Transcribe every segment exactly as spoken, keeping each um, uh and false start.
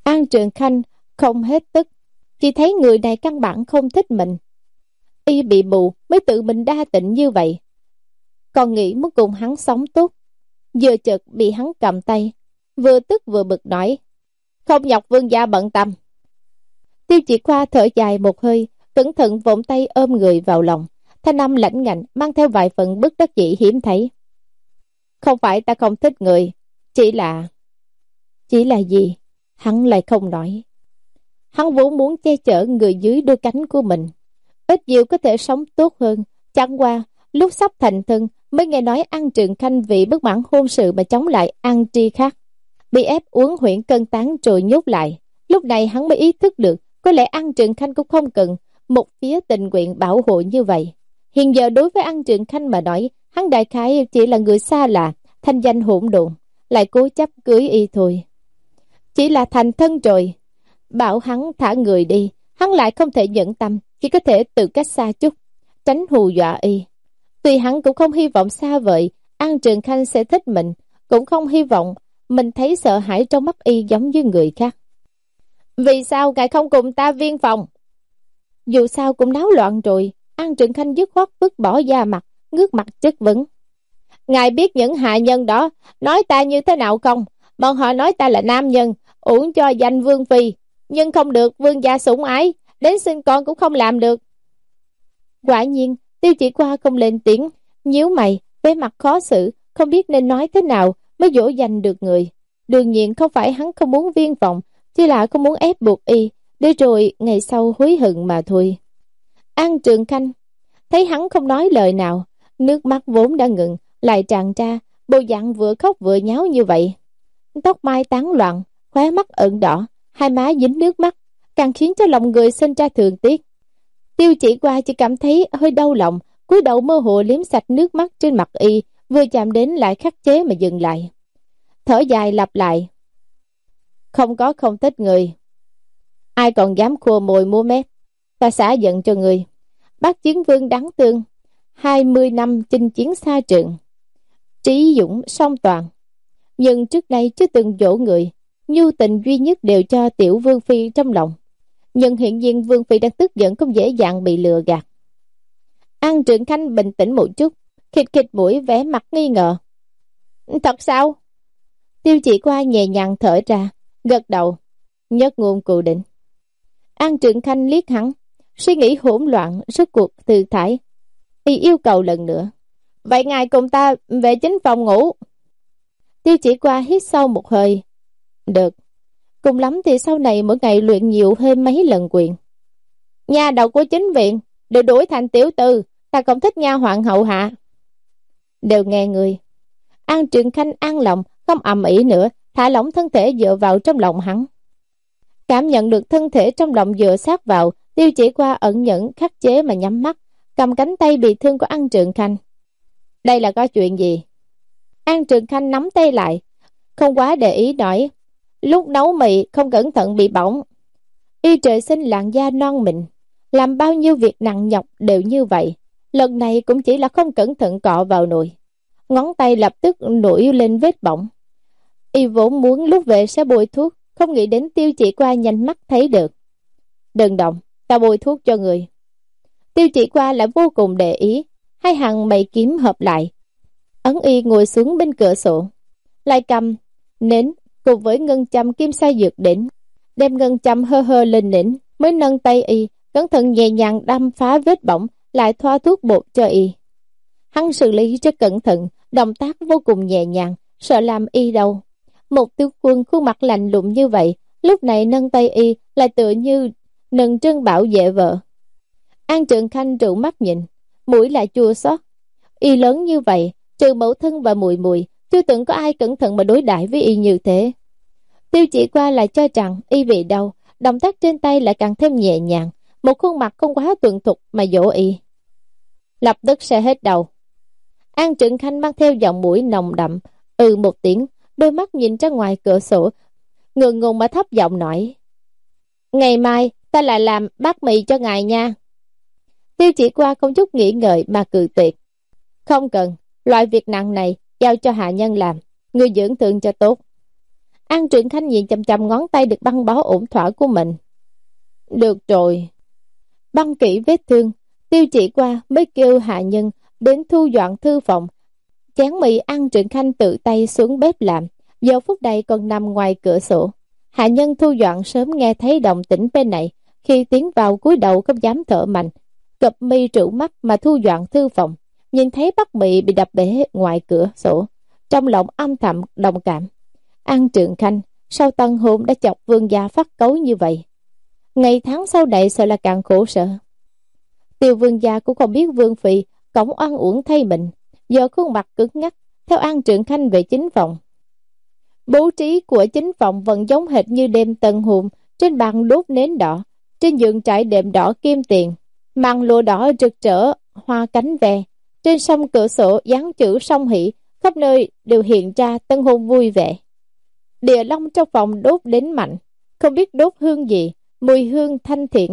An Trường Khanh không hết tức, chỉ thấy người này căn bản không thích mình. Y bị mù mới tự mình đa tình như vậy, còn nghĩ muốn cùng hắn sống tốt, vừa chợt bị hắn cầm tay, vừa tức vừa bực nói: không nhọc vương gia bận tâm. Tiêu Chỉ Khoa thở dài một hơi, cẩn thận vỗ tay ôm người vào lòng, thanh âm lãnh ngạnh mang theo vài phần bất đắc dĩ hiếm thấy: không phải ta không thích người, chỉ là... Chỉ là gì? Hắn lại không nói. Hắn vốn muốn che chở người dưới đôi cánh của mình, ít nhiều có thể sống tốt hơn. Chẳng qua lúc sắp thành thân mới nghe nói An Trường Khanh vì bất mãn hôn sự mà chống lại An Tri Khác, bị ép uống huyễn cân tán rồi nhốt lại. Lúc này hắn mới ý thức được có lẽ An Trường Khanh cũng không cần một phía tình nguyện bảo hộ như vậy. Hiện giờ đối với An Trường Khanh mà nói, hắn đại khái chỉ là người xa lạ, thanh danh hỗn độn, lại cố chấp cưới y thôi. Chỉ là thành thân rồi, bảo hắn thả người đi, hắn lại không thể nhẫn tâm, chỉ có thể từ cách xa chút, tránh hù dọa y. Tuy hắn cũng không hy vọng xa vời An Trường Khanh sẽ thích mình, cũng không hy vọng mình thấy sợ hãi trong mắt y giống như người khác. Vì sao ngài không cùng ta viên phòng? Dù sao cũng náo loạn rồi. An Trường Khanh dứt khoát vứt bỏ da mặt, ngước mặt chất vấn: ngài biết những hạ nhân đó nói ta như thế nào không? Bọn họ nói ta là nam nhân, uổng cho danh vương phi, nhưng không được vương gia sủng ái, đến sinh con cũng không làm được. Quả nhiên Tiêu Chỉ Khoa không lên tiếng, nhíu mày, vẻ mặt khó xử, không biết nên nói thế nào mới dỗ dành được người. Đương nhiên không phải hắn không muốn viên phòng, chỉ là không muốn ép buộc y, để rồi ngày sau hối hận mà thôi. An Trường Khanh thấy hắn không nói lời nào, nước mắt vốn đã ngừng lại tràn ra, bộ dạng vừa khóc vừa nháo như vậy. Tóc mai tán loạn, khóe mắt ửng đỏ, hai má dính nước mắt, càng khiến cho lòng người sinh ra thương tiếc. Tiêu Chỉ Khoa chỉ cảm thấy hơi đau lòng, cúi đầu mơ hồ liếm sạch nước mắt trên mặt y, vừa chạm đến lại khắc chế mà dừng lại. Thở dài lặp lại: không có không thích người, ai còn dám khua mồi mua mép, ta xả giận cho người. Bác chiến vương đáng thương, hai mươi năm chinh chiến xa trường, trí dũng song toàn, nhưng trước đây chưa từng dỗ người, nhu tình duy nhất đều cho tiểu vương phi trong lòng. Nhưng hiện nhiên vương phi đang tức giận, không dễ dàng bị lừa gạt. An Trường Khanh bình tĩnh một chút, khịt khịt mũi, vẻ mặt nghi ngờ: thật sao? Tiêu Chỉ Khoa nhẹ nhàng thở ra, gật đầu, nhất ngôn cù định. An Trường Khanh liếc hắn, suy nghĩ hỗn loạn, rốt cuộc từ thải. Y yêu cầu lần nữa: vậy ngài cùng ta về chính phòng ngủ. Tiêu Chỉ Khoa hít sâu một hơi: được, cùng lắm thì sau này mỗi ngày luyện nhiều hơn mấy lần quyền. Nhà đầu của chính viện đều đuổi thành tiểu tư, ta không thích nha hoạn hậu hạ. Đều nghe người. An Trường Khanh an lòng, không ầm ĩ nữa, thả lỏng thân thể dựa vào trong lòng hắn. Cảm nhận được thân thể trong lòng dựa sát vào, Tiêu Chỉ Khoa ẩn nhẫn khắc chế mà nhắm mắt, cầm cánh tay bị thương của An Trường Khanh. Đây là có chuyện gì? An Trường Khanh nắm tay lại, không quá để ý nói: lúc nấu mì không cẩn thận bị bỏng. Y trời sinh làn da non mịn, làm bao nhiêu việc nặng nhọc đều như vậy, lần này cũng chỉ là không cẩn thận cọ vào nồi, ngón tay lập tức nổi lên vết bỏng. Y vốn muốn lúc về sẽ bôi thuốc, không nghĩ đến Tiêu Chỉ Khoa nhanh mắt thấy được. Đừng động, ta bôi thuốc cho người. Tiêu Chỉ Khoa lại vô cùng để ý, hai hàng mày kiếm hợp lại, ấn y ngồi xuống bên cửa sổ, lại cầm nến cùng với ngân châm kim sa dược đỉnh, đem ngân châm hơ hơ lên đỉnh, mới nâng tay y cẩn thận nhẹ nhàng đâm phá vết bỏng, lại thoa thuốc bột cho y. Hắn xử lý rất cẩn thận, động tác vô cùng nhẹ nhàng, sợ làm y đau. Một tướng quân khuôn mặt lạnh lùng như vậy, lúc này nâng tay y lại tựa như nâng trân bảo vệ vợ. An Trường Khanh trụ mắt nhìn, mũi lại chua xót. Y lớn như vậy, trừ mẫu thân và mùi mùi, chưa từng có ai cẩn thận mà đối đãi với y như thế. Tiêu Chỉ Khoa lại cho rằng y bị đau, động tác trên tay lại càng thêm nhẹ nhàng, một khuôn mặt không quá thuần thục mà dỗ y. Lập tức sẽ hết đầu. An Trường Khanh mang theo giọng mũi nồng đậm, ừ một tiếng, đôi mắt nhìn ra ngoài cửa sổ, ngượng ngùng mà thấp giọng nói: ngày mai ta lại làm bát mì cho ngài nha. Tiêu Chỉ Khoa không chút nghĩ ngợi mà cự tuyệt: không cần, loại việc nặng này giao cho hạ nhân làm, người dưỡng thương cho tốt. An Trường Khanh nhìn chằm chằm ngón tay được băng bó ổn thỏa của mình. Được rồi. Băng kỹ vết thương, Tiêu Chỉ qua mới kêu hạ nhân đến thu dọn thư phòng. Chén mì An Trường Khanh tự tay xuống bếp làm, giờ phút này còn nằm ngoài cửa sổ. Hạ nhân thu dọn sớm nghe thấy động tĩnh bên này, khi tiến vào cúi đầu không dám thở mạnh, cụp mi trụ mắt mà thu dọn thư phòng. Nhìn thấy bát mì bị đập bể ngoài cửa sổ, trong lòng âm thầm đồng cảm. An Trường Khanh sau tân hôn đã chọc vương gia phát cấu như vậy, ngày tháng sau này sợ là càng khổ sở. Tiêu vương gia cũng không biết vương phi cổng oan uổng thay mình, giờ khuôn mặt cứng ngắc theo An Trường Khanh về chính phòng. Bố trí của chính phòng vẫn giống hệt như đêm tân hôn, trên bàn đốt nến đỏ, trên giường trải đệm đỏ kim tiền, màn lụa đỏ rực rỡ hoa cánh ve, trên sông cửa sổ dán chữ song hỷ, khắp nơi đều hiện ra tân hôn vui vẻ. Địa long trong phòng đốt đến mạnh, không biết đốt hương gì, mùi hương thanh thiện.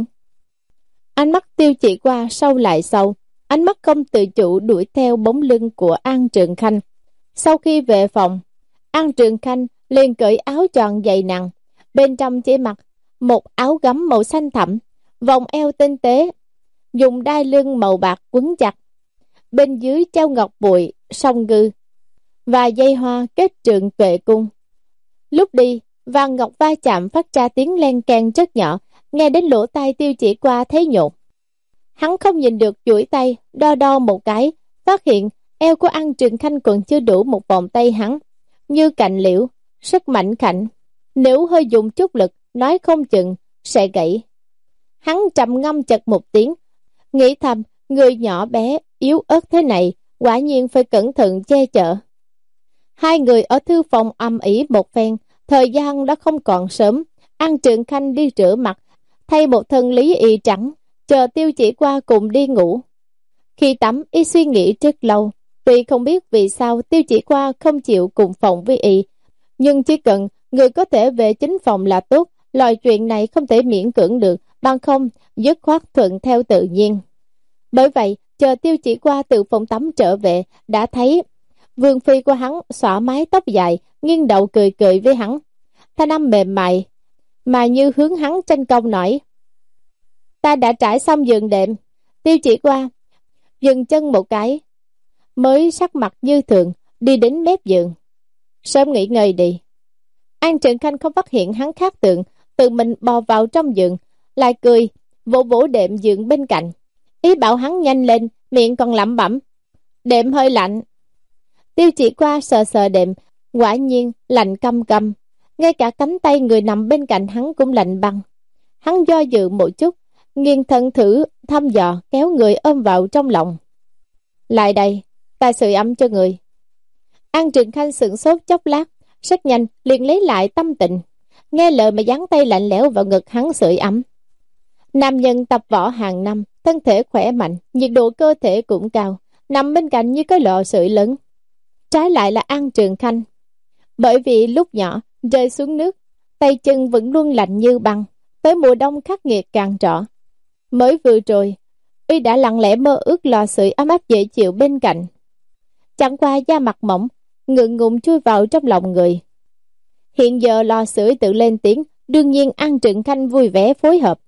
Ánh mắt Tiêu Chỉ qua sâu lại sâu, ánh mắt không tự chủ đuổi theo bóng lưng của An Trường Khanh. Sau khi về phòng, An Trường Khanh liền cởi áo tròn dày nặng, bên trong chỉ mặc một áo gấm màu xanh thẳm, vòng eo tinh tế, dùng đai lưng màu bạc quấn chặt, bên dưới treo ngọc bụi song ngư và dây hoa kết trường tuệ cung. Lúc đi, vàng ngọc va chạm phát ra tiếng len keng rất nhỏ, nghe đến lỗ tai Tiêu Chỉ qua thấy nhột. Hắn không nhìn được, duỗi tay đo đo một cái, phát hiện eo của An Trường Khanh còn chưa đủ một vòng tay hắn, như cành liễu, rất mạnh khảnh, nếu hơi dùng chút lực, nói không chừng sẽ gãy. Hắn trầm ngâm chật một tiếng, nghĩ thầm, người nhỏ bé yếu ớt thế này, quả nhiên phải cẩn thận che chở. Hai người ở thư phòng âm ỉ một phen, thời gian đã không còn sớm. An Trường Khanh đi rửa mặt, thay một thân lý y trắng, chờ Tiêu Chỉ qua cùng đi ngủ. Khi tắm, y suy nghĩ rất lâu, tuy không biết vì sao Tiêu Chỉ qua không chịu cùng phòng với y, nhưng chỉ cần người có thể về chính phòng là tốt, loại chuyện này không thể miễn cưỡng được, bằng không dứt khoát thuận theo tự nhiên. Bởi vậy, chờ Tiêu Chỉ qua từ phòng tắm trở về, đã thấy vương phi của hắn xõa mái tóc dài, nghiêng đầu cười cười với hắn, thanh âm mềm mại mà như hướng hắn tranh công nói: Ta đã trải xong giường đệm. Tiêu Chỉ qua dừng chân một cái, mới sắc mặt như thường đi đến mép giường. Sớm nghỉ ngơi đi. An Trường Khanh không phát hiện hắn khác tượng, tự mình bò vào trong giường, lại cười vỗ vỗ đệm giường bên cạnh, ý bảo hắn nhanh lên, miệng còn lẩm bẩm: Đệm hơi lạnh. Tiêu Chỉ qua sờ sờ đệm, quả nhiên lạnh căm căm, ngay cả cánh tay người nằm bên cạnh hắn cũng lạnh băng. Hắn do dự một chút, nghiêng thân thử thăm dò, kéo người ôm vào trong lòng. Lại đây, ta sưởi ấm cho người. An Trường Khanh sửng sốt chốc lát, rất nhanh liền lấy lại tâm tình, nghe lời mà dán tay lạnh lẽo vào ngực hắn sưởi ấm. Nam nhân tập võ hàng năm, thân thể khỏe mạnh, nhiệt độ cơ thể cũng cao, nằm bên cạnh như cái lò sưởi lớn. Trái lại là An Trường Khanh, bởi vì lúc nhỏ rơi xuống nước, tay chân vẫn luôn lạnh như băng, tới mùa đông khắc nghiệt càng rõ. Mới vừa rồi, y đã lặng lẽ mơ ước lò sưởi ấm áp dễ chịu bên cạnh. Chẳng qua da mặt mỏng, ngượng ngùng chui vào trong lòng người. Hiện giờ lò sưởi tự lên tiếng, đương nhiên An Trường Khanh vui vẻ phối hợp.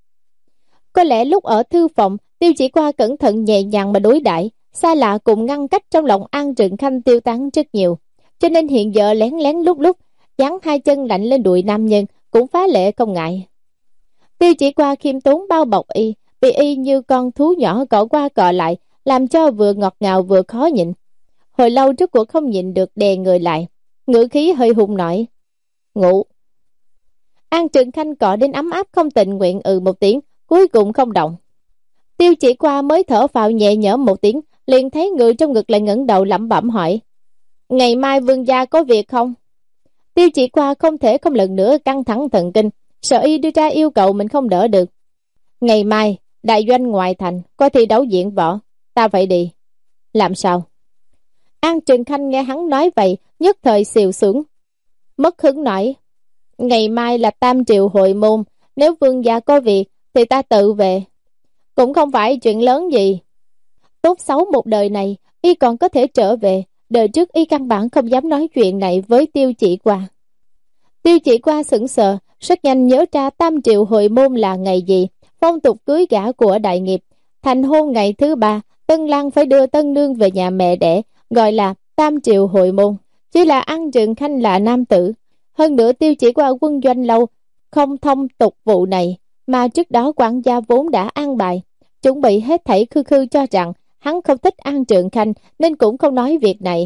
Có lẽ lúc ở thư phòng, Tiêu Chỉ qua cẩn thận nhẹ nhàng mà đối đãi, xa lạ cùng ngăn cách trong lòng An Trường Khanh tiêu tán rất nhiều, cho nên hiện giờ lén lén lúc lúc dán hai chân lạnh lên đùi nam nhân cũng phá lệ không ngại. Tiêu Chỉ qua khiêm tốn bao bọc y, bị y như con thú nhỏ cọ qua cọ lại, làm cho vừa ngọt ngào vừa khó nhịn. Hồi lâu trước cuộc không nhịn được đè người lại, ngữ khí hơi hung nói: Ngủ. An Trường Khanh cọ đến ấm áp không tình nguyện ừ một tiếng, cuối cùng không động. Tiêu Chỉ qua mới thở phào nhẹ nhõm một tiếng, liền thấy người trong ngực lại ngẩng đầu lẩm bẩm hỏi: Ngày mai vương gia có việc không? Tiêu Chỉ qua không thể không lần nữa căng thẳng thần kinh, sợ y đưa ra yêu cầu mình không đỡ được. Ngày mai đại doanh ngoại thành có thi đấu diễn võ, ta phải đi. Làm sao? An Trường Khanh nghe hắn nói vậy, nhất thời xìu xuống, mất hứng nói: Ngày mai là tam triều hội môn, nếu vương gia có việc thì ta tự về, cũng không phải chuyện lớn gì. Tốt xấu một đời này y còn có thể trở về, đời trước y căn bản không dám nói chuyện này với Tiêu Chỉ qua. Tiêu Chỉ Qua sững sờ, rất nhanh nhớ ra tam triệu hội môn là ngày gì, phong tục cưới gả của đại nghiệp. Thành hôn ngày thứ ba, tân lang phải đưa tân nương về nhà mẹ đẻ, gọi là tam triệu hội môn. Chỉ là An Trường Khanh là nam tử. Hơn nữa Tiêu Chỉ Qua quân doanh lâu, không thông tục vụ này, mà trước đó quản gia vốn đã an bài, chuẩn bị hết thảy khư khư cho rằng hắn không thích An Trường Khanh nên cũng không nói việc này.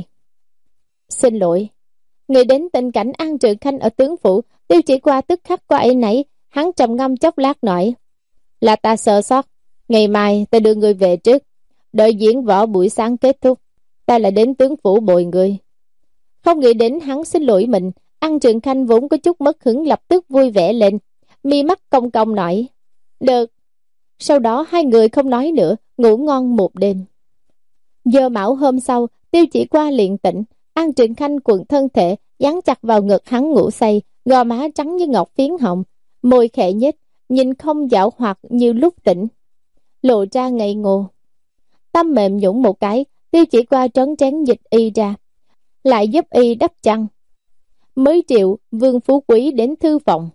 Xin lỗi. Nghĩ đến tình cảnh An Trường Khanh ở tướng phủ, Tiêu Chỉ Qua tức khắc có ấy nấy, hắn trầm ngâm chốc lát nói: là ta sơ sót, ngày mai ta đưa người về trước, đợi diễn võ buổi sáng kết thúc, ta lại đến tướng phủ bồi người. Không nghĩ đến hắn xin lỗi mình, An Trường Khanh vốn có chút mất hứng lập tức vui vẻ lên, mi mắt cong cong nói: được. Sau đó hai người không nói nữa, ngủ ngon một đêm. Giờ mão hôm sau, Tiêu Chỉ Qua liền tỉnh, An Trường Khanh cuộn thân thể dán chặt vào ngực hắn ngủ say, gò má trắng như ngọc phiến hồng, môi khẽ nhếch, nhìn không dạo hoạt như lúc tỉnh, lộ ra ngây ngô. Tâm mềm nhũn một cái, Tiêu Chỉ Qua trấn trén dịch y ra, lại giúp y đắp chăn, mới triệu Vương Phú Quý đến thư phòng.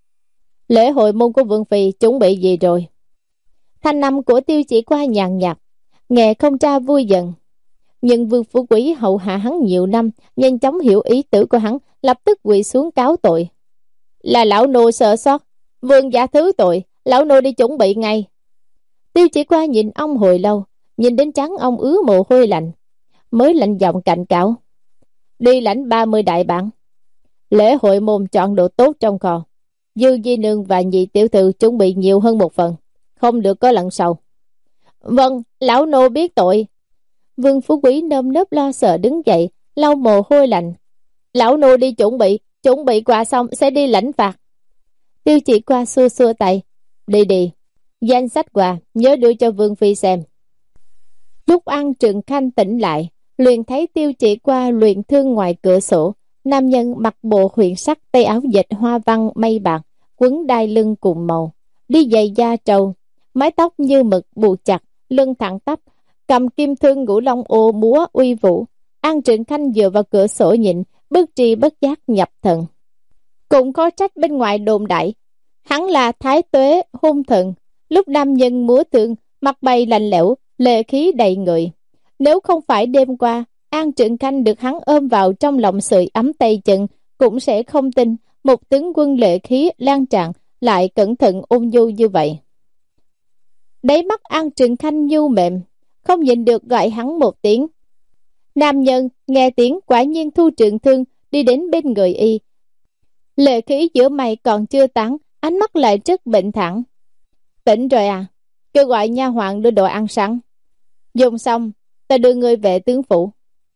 Lễ hội môn của Vương Phi chuẩn bị gì rồi? Thanh âm của Tiêu Chỉ Qua nhàn nhạt, nghe không ra vui giận. Nhưng Vương Phú Quý hậu hạ hắn nhiều năm, nhanh chóng hiểu ý tử của hắn, lập tức quỳ xuống cáo tội. Là lão nô sợ sót, vương gia thứ tội, lão nô đi chuẩn bị ngay. Tiêu Chỉ Qua nhìn ông hồi lâu, nhìn đến trán ông ứa mồ hôi lạnh, mới lạnh giọng cảnh cáo: đi lãnh ba mươi đại bản. Lễ hội môn chọn đồ tốt trong kho, Dương Di Nương và nhị tiểu thư chuẩn bị nhiều hơn một phần, không được có lần sau. Vâng, lão nô biết tội. Vương Phú Quý nơm nớp lo sợ đứng dậy, lau mồ hôi lạnh. Lão nô đi chuẩn bị, chuẩn bị quà xong sẽ đi lãnh phạt. Tiêu Chỉ Qua xua xua tay: đi đi, danh sách quà nhớ đưa cho Vương Phi xem. Lúc An Trường Khanh tỉnh lại, liền thấy Tiêu Chỉ Qua luyện thương ngoài cửa sổ. Nam nhân mặc bộ huyền sắc tay áo dệt hoa văn mây bạc, quấn đai lưng cùng màu, đi giày da trâu, mái tóc như mực buộc chặt, lưng thẳng tắp, cầm kim thương ngũ long ô múa uy vũ. An Trường Khanh dựa vào cửa sổ nhìn, bất tri bất giác nhập thần. Cũng có trách bên ngoài đồn đại, hắn là thái tuế hung thần. Lúc nam nhân múa thương, mặt bay lạnh lẽo, lệ khí đầy người. Nếu không phải đêm qua An Trường Khanh được hắn ôm vào trong lòng sưởi ấm tay chân, cũng sẽ không tin một tướng quân lệ khí lan tràn lại cẩn thận ôn nhu như vậy. Đáy mắt An Trường Khanh nhu mềm, không nhìn được gọi hắn một tiếng. Nam nhân nghe tiếng quả nhiên thu trường thương đi đến bên người y. Lệ khí giữa mày còn chưa tán, ánh mắt lại rất bình thản. Tỉnh rồi à? Kêu gọi nha hoàn đưa đồ ăn sẵn. Dùng xong, ta đưa người về tướng phủ.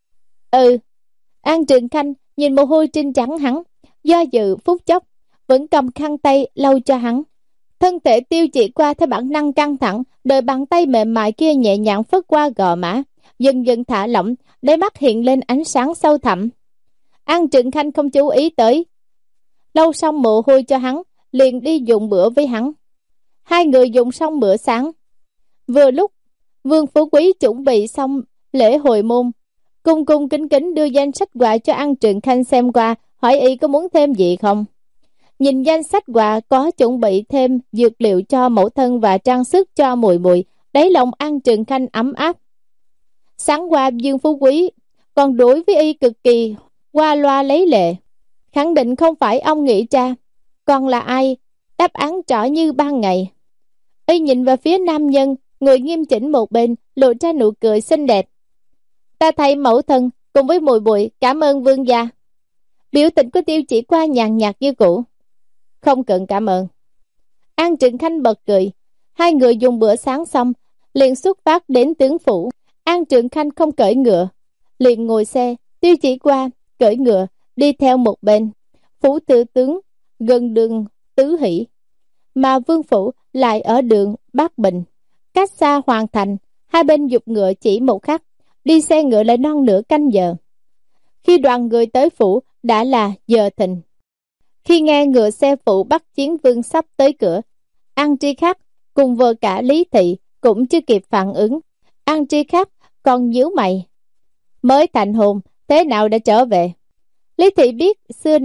Ừ. An Trường Khanh nhìn mồ hôi trên trắng hắn, do dự phút chốc, vẫn cầm khăn tay lau cho hắn. Thân thể Tiêu Chỉ Qua theo bản năng căng thẳng, đôi bàn tay mềm mại kia nhẹ nhàng phất qua gò má, dần dần thả lỏng, đáy mắt hiện lên ánh sáng sâu thẳm. An Trường Khanh không chú ý tới, lau xong mồ hôi cho hắn, liền đi dùng bữa với hắn. Hai người dùng xong bữa sáng. Vừa lúc Vương Phú Quý chuẩn bị xong lễ hội môn, cung cung kính kính đưa danh sách quà cho An Trường Khanh xem qua, hỏi y có muốn thêm gì không. Nhìn danh sách quà có chuẩn bị thêm dược liệu cho mẫu thân và trang sức cho muội muội, đáy lòng An Trường Khanh ấm áp. Sáng qua Dương Phú Quý còn đối với y cực kỳ qua loa lấy lệ, khẳng định không phải ông nghĩ ra, còn là ai? Đáp án rõ như ban ngày. Y nhìn về phía nam nhân, người nghiêm chỉnh một bên, lộ ra nụ cười xinh đẹp. Ta thay mẫu thân cùng với muội muội cảm ơn vương gia. Biểu tình của Tiêu Chỉ Qua nhàn nhạt như cũ. Không cần cảm ơn. An Trường Khanh bật cười. Hai người dùng bữa sáng xong, liền xuất phát đến tướng phủ. An Trường Khanh không cởi ngựa, liền ngồi xe. Tiêu Chỉ Qua cởi ngựa đi theo một bên. Phủ thừa tướng gần đường Tứ Hỷ, mà vương phủ lại ở đường Bát Bình, cách xa hoàn thành. Hai bên giục ngựa chỉ một khắc, đi xe ngựa lại non nửa canh giờ. Khi đoàn người tới phủ đã là giờ thìn. Khi nghe ngựa xe phụ bắt chiến vương sắp tới cửa, An Tri Khắc cùng vợ cả Lý Thị cũng chưa kịp phản ứng. An Tri Khắc còn nhíu mày. Mới thành hôn, thế nào đã trở về? Lý Thị biết xưa nay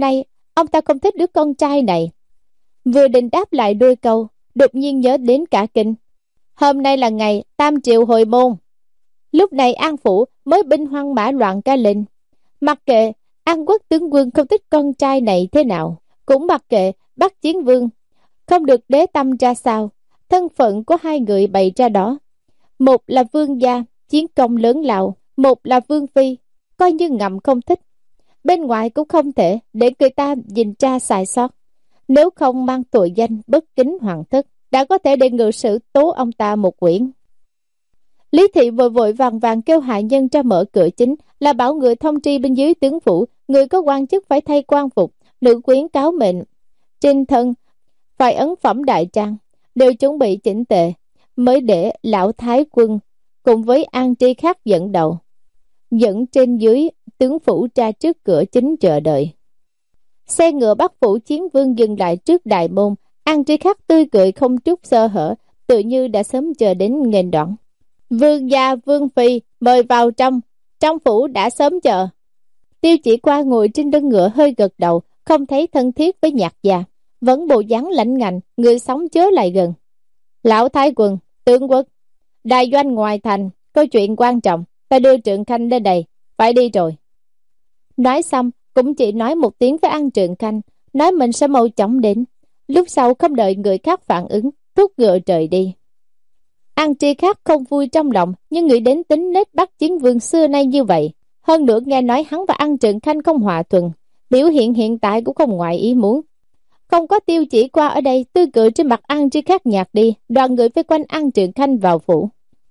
ông ta không thích đứa con trai này. Vừa định đáp lại đôi câu, đột nhiên nhớ đến cả kinh. Hôm nay là ngày tam triệu hồi môn. Lúc này An phủ mới binh hoang mã loạn ca lên. Mặc kệ An quốc tướng quân không thích con trai này thế nào, cũng mặc kệ Bắc Chiến Vương không được đế tâm ra sao, thân phận của hai người bày ra đó. Một là vương gia, chiến công lớn lao, một là vương phi, coi như ngầm không thích. Bên ngoài cũng không thể để người ta nhìn ra sai sót. Nếu không mang tội danh bất kính hoàng thất, đã có thể để ngự sử tố ông ta một quyển. Lý thị vội vội vàng vàng kêu hạ nhân ra mở cửa chính, là bảo người thông tri bên dưới tướng phủ, người có quan chức phải thay quan phục, nữ quyến cáo mệnh, trên thân phải ấn phẩm đại trang, đều chuẩn bị chỉnh tề, mới để lão thái quân cùng với An Tri Khắc dẫn đầu, dẫn trên dưới tướng phủ ra trước cửa chính chờ đợi. Xe ngựa Bắc phủ chiến vương dừng lại trước đại môn. An Tri Khắc tươi cười không chút sơ hở, tự như đã sớm chờ đến nghênh đón. Vương gia vương phi mời vào trong, trong phủ đã sớm chờ. Tiêu Chỉ Qua ngồi trên lưng ngựa hơi gật đầu, không thấy thân thiết với Nhạc gia, vẫn bộ dáng lãnh ngạnh, người sống chớ lại gần. Lão thái quân, tướng quốc, đại doanh ngoài thành có chuyện quan trọng, ta đưa Trượng Khanh lên đây, phải đi rồi. Nói xong cũng chỉ nói một tiếng với An Trượng Khanh, nói mình sẽ mau chóng đến. Lúc sau không đợi người khác phản ứng, thúc ngựa trời đi. An Tri Khắc không vui trong lòng, nhưng nghĩ đến tính nết Bắc Chiến Vương xưa nay như vậy, hơn nữa nghe nói hắn và An Trượng Khanh không hòa thuận, biểu hiện hiện tại cũng không ngoài ý muốn. Không có Tiêu Chỉ Qua ở đây, tươi cười trên mặt An Tri Khắc nhạt đi, đoàn người vây quanh An Trượng Khanh vào phủ.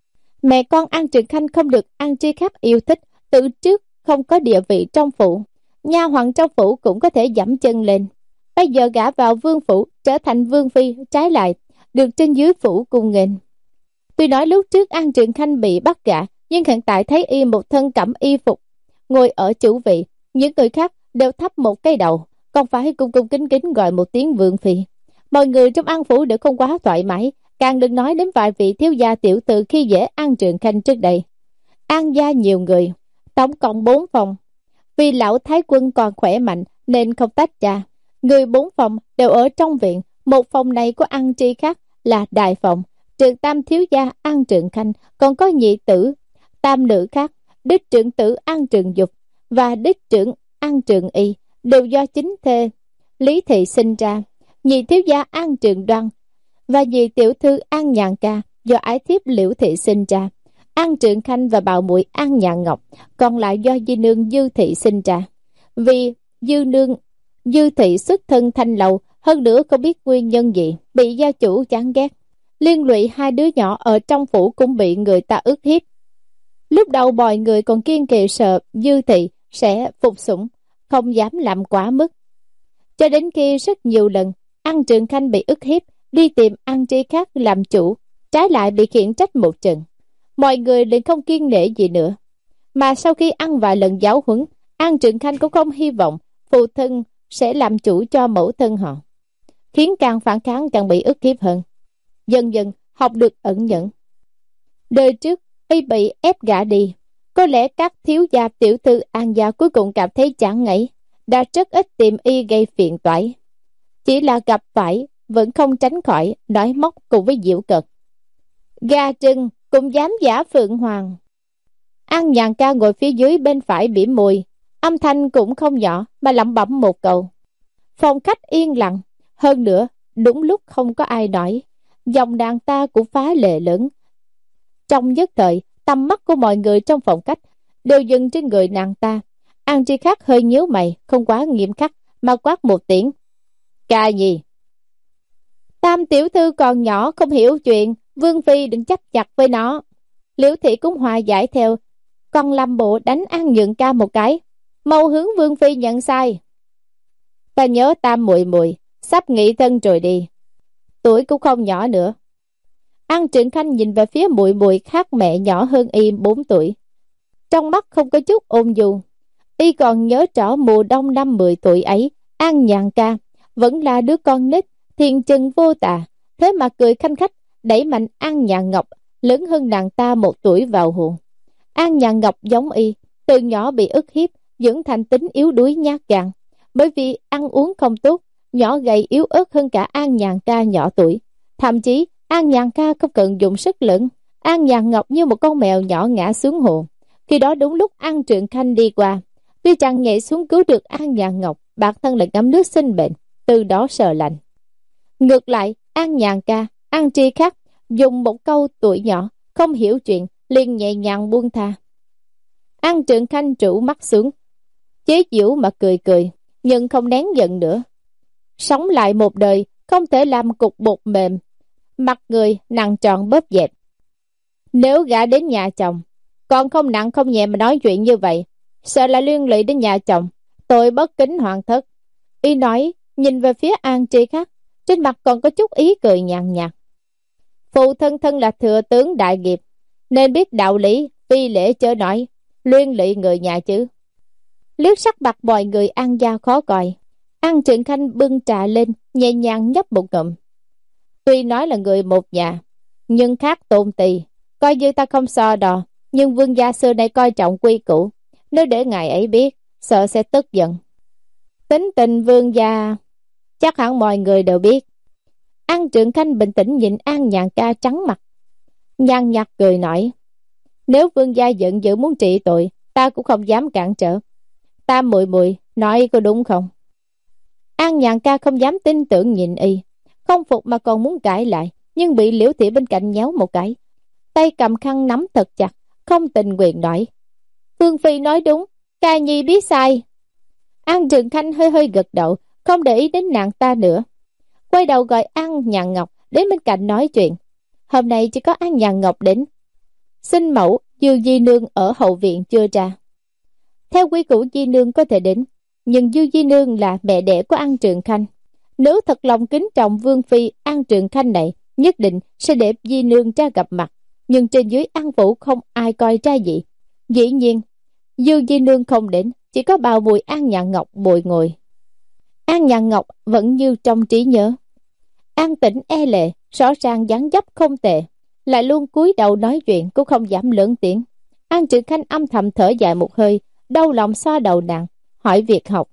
Mẹ con An Trượng Khanh không được An Tri Khắc yêu thích, từ trước không có địa vị trong phủ, nha hoàn trong phủ cũng có thể dẫm chân lên. Bây giờ gả vào vương phủ, trở thành vương phi, trái lại được trên dưới phủ cung nghênh. Tuy nói lúc trước An Trượng Khanh bị bắt gả, nhưng hiện tại thấy y một thân cẩm y phục, ngồi ở chủ vị, những người khác đều thấp một cái đầu, còn phải cung cung kính kính gọi một tiếng vương phi. Mọi người trong An phủ đều không quá thoải mái, càng đừng nói đến vài vị thiếu gia tiểu tử khi dễ An Trượng Khanh trước đây. An gia nhiều người, tổng cộng bốn phòng. Vì lão thái quân còn khỏe mạnh nên không tách ra, người bốn phòng đều ở trong viện. Một phòng này của An Tri Khắc là đại phòng, Trượng tam thiếu gia An Trượng Khanh, còn có nhị tử tam nữ khác, đích trưởng tử An Trượng Dục và đích trưởng An Trượng Y đều do chính thê Lý thị sinh ra. Nhị thiếu gia An Trượng Đoan và nhị tiểu thư An Nhàn Ca do ái thiếp Liễu thị sinh ra. An Trượng Khanh và bào muội An Nhàn Ngọc còn lại do di nương Dư thị sinh ra. Vì dư nương Dư thị xuất thân thanh lầu, hơn nữa không biết nguyên nhân gì bị gia chủ chán ghét, liên lụy hai đứa nhỏ ở trong phủ cũng bị người ta ức hiếp. Lúc đầu mọi người còn kiên kỵ sợ Dư thị sẽ phục sủng, không dám làm quá mức, cho đến khi rất nhiều lần An Trượng Khanh bị ức hiếp, đi tìm An Tri Khắc làm chủ, trái lại bị khiển trách một trận. Mọi người liền không kiên nể gì nữa. Mà sau khi ăn vài lần giáo huấn, An Trượng Khanh cũng không hy vọng phụ thân sẽ làm chủ cho mẫu thân họ, khiến càng phản kháng càng bị ức hiếp hơn. Dần dần học được ẩn nhẫn. Đời trước y bị ép gả đi, có lẽ các thiếu gia tiểu thư An gia cuối cùng cảm thấy chán ngấy, đã rất ít tìm y gây phiền toái. Chỉ là gặp phải vẫn không tránh khỏi nói móc cùng với giễu cợt. Gà trừng cũng dám giả phượng hoàng. An Nhàn Ca ngồi phía dưới bên phải bỉm môi, âm thanh cũng không nhỏ mà lẩm bẩm một câu. Phòng khách yên lặng, hơn nữa đúng lúc không có ai nói, dòng đàn ta cũng phá lệ lớn. Trong nhất thời, tầm mắt của mọi người trong phòng khách đều dừng trên người nàng ta. An Tri Khắc hơi nhíu mày, không quá nghiêm khắc mà quát một tiếng. Ca gì? Tam tiểu thư còn nhỏ không hiểu chuyện, vương phi đừng chấp chặt với nó. Liễu thị cũng hòa giải theo, còn làm bộ đánh An Nhượng Ca một cái. Mau hướng vương phi nhận sai. Ta nhớ Tam muội muội sắp nghỉ thân rồi đi, tuổi cũng không nhỏ nữa. An Trượng Khanh nhìn về phía muội muội khác mẹ nhỏ hơn y bốn tuổi, trong mắt không có chút ôn nhu. Y còn nhớ rõ mùa đông năm mười tuổi ấy, An Nhàn Ca vẫn là đứa con nít thiền chân vô tà, thế mà cười khanh khách đẩy mạnh An Nhàn Ngọc lớn hơn nàng ta một tuổi vào huồng. An Nhàn Ngọc giống y, từ nhỏ bị ức hiếp, dưỡng thành tính yếu đuối nhát gan, Bởi vì ăn uống không tốt, nhỏ gầy yếu ớt hơn cả An Nhàn ca nhỏ tuổi. Thậm chí An Nhàn ca không cần dùng sức lực, An Nhàn Ngọc như một con mèo nhỏ ngã xuống hồ. Khi đó đúng lúc An Trượng Khanh đi qua, tuy chàng nhảy xuống cứu được An Nhàn Ngọc, bản thân lại ngắm nước sinh bệnh, từ đó sợ lạnh. Ngược lại An Nhàn ca, An Tri Khắc dùng một câu tuổi nhỏ không hiểu chuyện liền nhẹ nhàng buông tha. An Trượng Khanh trụ mắt xuống, chế giễu mà cười cười, nhưng không nén giận nữa. Sống lại một đời không thể làm cục bột mềm, mặt người nặng tròn bóp dẹp. Nếu gả đến nhà chồng, còn không nặng không nhẹ mà nói chuyện như vậy, sợ là liên lụy đến nhà chồng, tội bất kính hoàng thất. Y nói, nhìn về phía An Tri Khắc, trên mặt còn có chút ý cười nhàn nhạt. Phụ thân thân là thừa tướng đại nghiệp, nên biết đạo lý, phi lễ chớ nói, liên lụy người nhà chứ. Liếc sắc mặt mọi người An gia khó coi, An Trượng Khanh bưng trà lên, nhẹ nhàng nhấp một ngụm. Tuy nói là người một nhà, nhưng khác tôn tỳ, coi như ta không so đo, nhưng vương gia xưa nay coi trọng quy củ, nếu để ngài ấy biết, sợ sẽ tức giận. Tính tình vương gia, chắc hẳn mọi người đều biết. An Trượng Khanh bình tĩnh nhìn An Nhàn ca trắng mặt, nhàn nhạt cười nói, nếu vương gia giận dữ muốn trị tội, ta cũng không dám cản trở. Ta muội muội nói có đúng không? An Nhàn ca không dám tin tưởng nhìn y, không phục mà còn muốn cãi lại, nhưng bị Liễu Thị bên cạnh nhéo một cái, tay cầm khăn nắm thật chặt, không tình nguyện nói, Vương phi nói đúng, ca nhi biết sai. An Trượng Khanh hơi hơi gật đầu, không để ý đến nàng ta nữa, quay đầu gọi An Nhàn Ngọc đến bên cạnh nói chuyện. Hôm nay chỉ có An Nhàn Ngọc đến, sinh mẫu Dư Di Nương ở hậu viện chưa ra. Theo quy củ Di Nương có thể đến, nhưng Dư Di Nương là mẹ đẻ của An Trượng Khanh, nếu thật lòng kính trọng Vương phi, An Trượng Khanh này nhất định sẽ để Di Nương ra gặp mặt. Nhưng trên dưới An phủ không ai coi ra gì. Dĩ nhiên Dư Di Nương không đến, chỉ có bào Bùi An Nhàn Ngọc bồi ngồi. An Nhàn Ngọc vẫn như trong trí nhớ, an tĩnh e lệ, rõ ràng dáng dấp không tệ, lại luôn cúi đầu nói chuyện, cũng không dám lớn tiếng. An Trượng Khanh âm thầm thở dài một hơi, đau lòng xoa đầu nàng, hỏi việc học.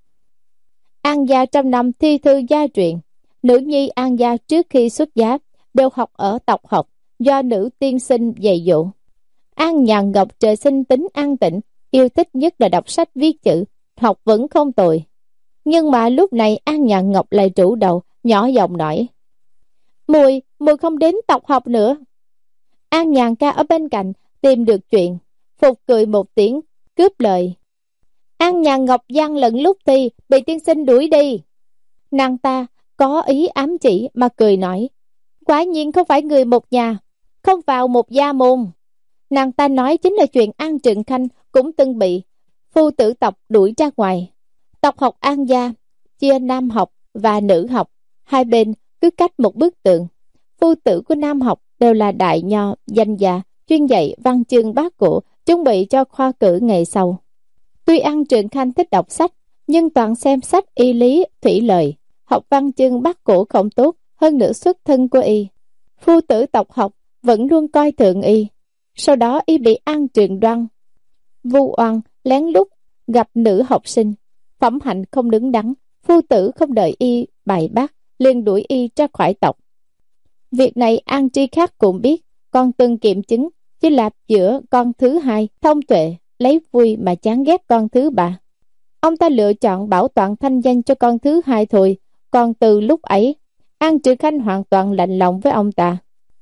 An gia trăm năm thi thư gia truyền, nữ nhi An gia trước khi xuất giá đều học ở tộc học, do nữ tiên sinh dạy dỗ. An Nhàn Ngọc trời sinh tính an tĩnh, yêu thích nhất là đọc sách viết chữ, học vẫn không tồi. Nhưng mà lúc này An Nhàn Ngọc lại trụ đầu, nhỏ giọng nói, Mùi, mùi không đến tộc học nữa. An Nhàn ca ở bên cạnh tìm được chuyện, phục cười một tiếng, cướp lời. An Nhàn Ngọc gian lận lúc thi, bị tiên sinh đuổi đi. Nàng ta có ý ám chỉ mà cười nói, quả nhiên không phải người một nhà, không vào một gia môn. Nàng ta nói chính là chuyện An Trượng Khanh cũng từng bị phu tử tộc đuổi ra ngoài. Tộc học An gia chia nam học và nữ học, hai bên cứ cách một bức tượng. Phu tử của nam học đều là đại nho danh gia, chuyên dạy văn chương bát cổ, chuẩn bị cho khoa cử ngày sau. Tuy An Trượng Khanh thích đọc sách, nhưng toàn xem sách y lý thủy lợi, học văn chương bát cổ không tốt, hơn nữa xuất thân của y. Phu tử tộc học vẫn luôn coi thường y. Sau đó y bị An Trường Đoan vu oan, lén lút gặp nữ học sinh, phẩm hạnh không đứng đắn, phu tử không đợi y bài bác, liền đuổi y ra khỏi tộc. Việc này An Tri Khắc cũng biết, còn từng kiểm chứng, chỉ là giữa con thứ hai thông tuệ lấy vui mà chán ghét con thứ ba. Ông ta lựa chọn bảo toàn thanh danh cho con thứ hai thôi, còn từ lúc ấy An Trường Khanh hoàn toàn lạnh lòng với ông ta.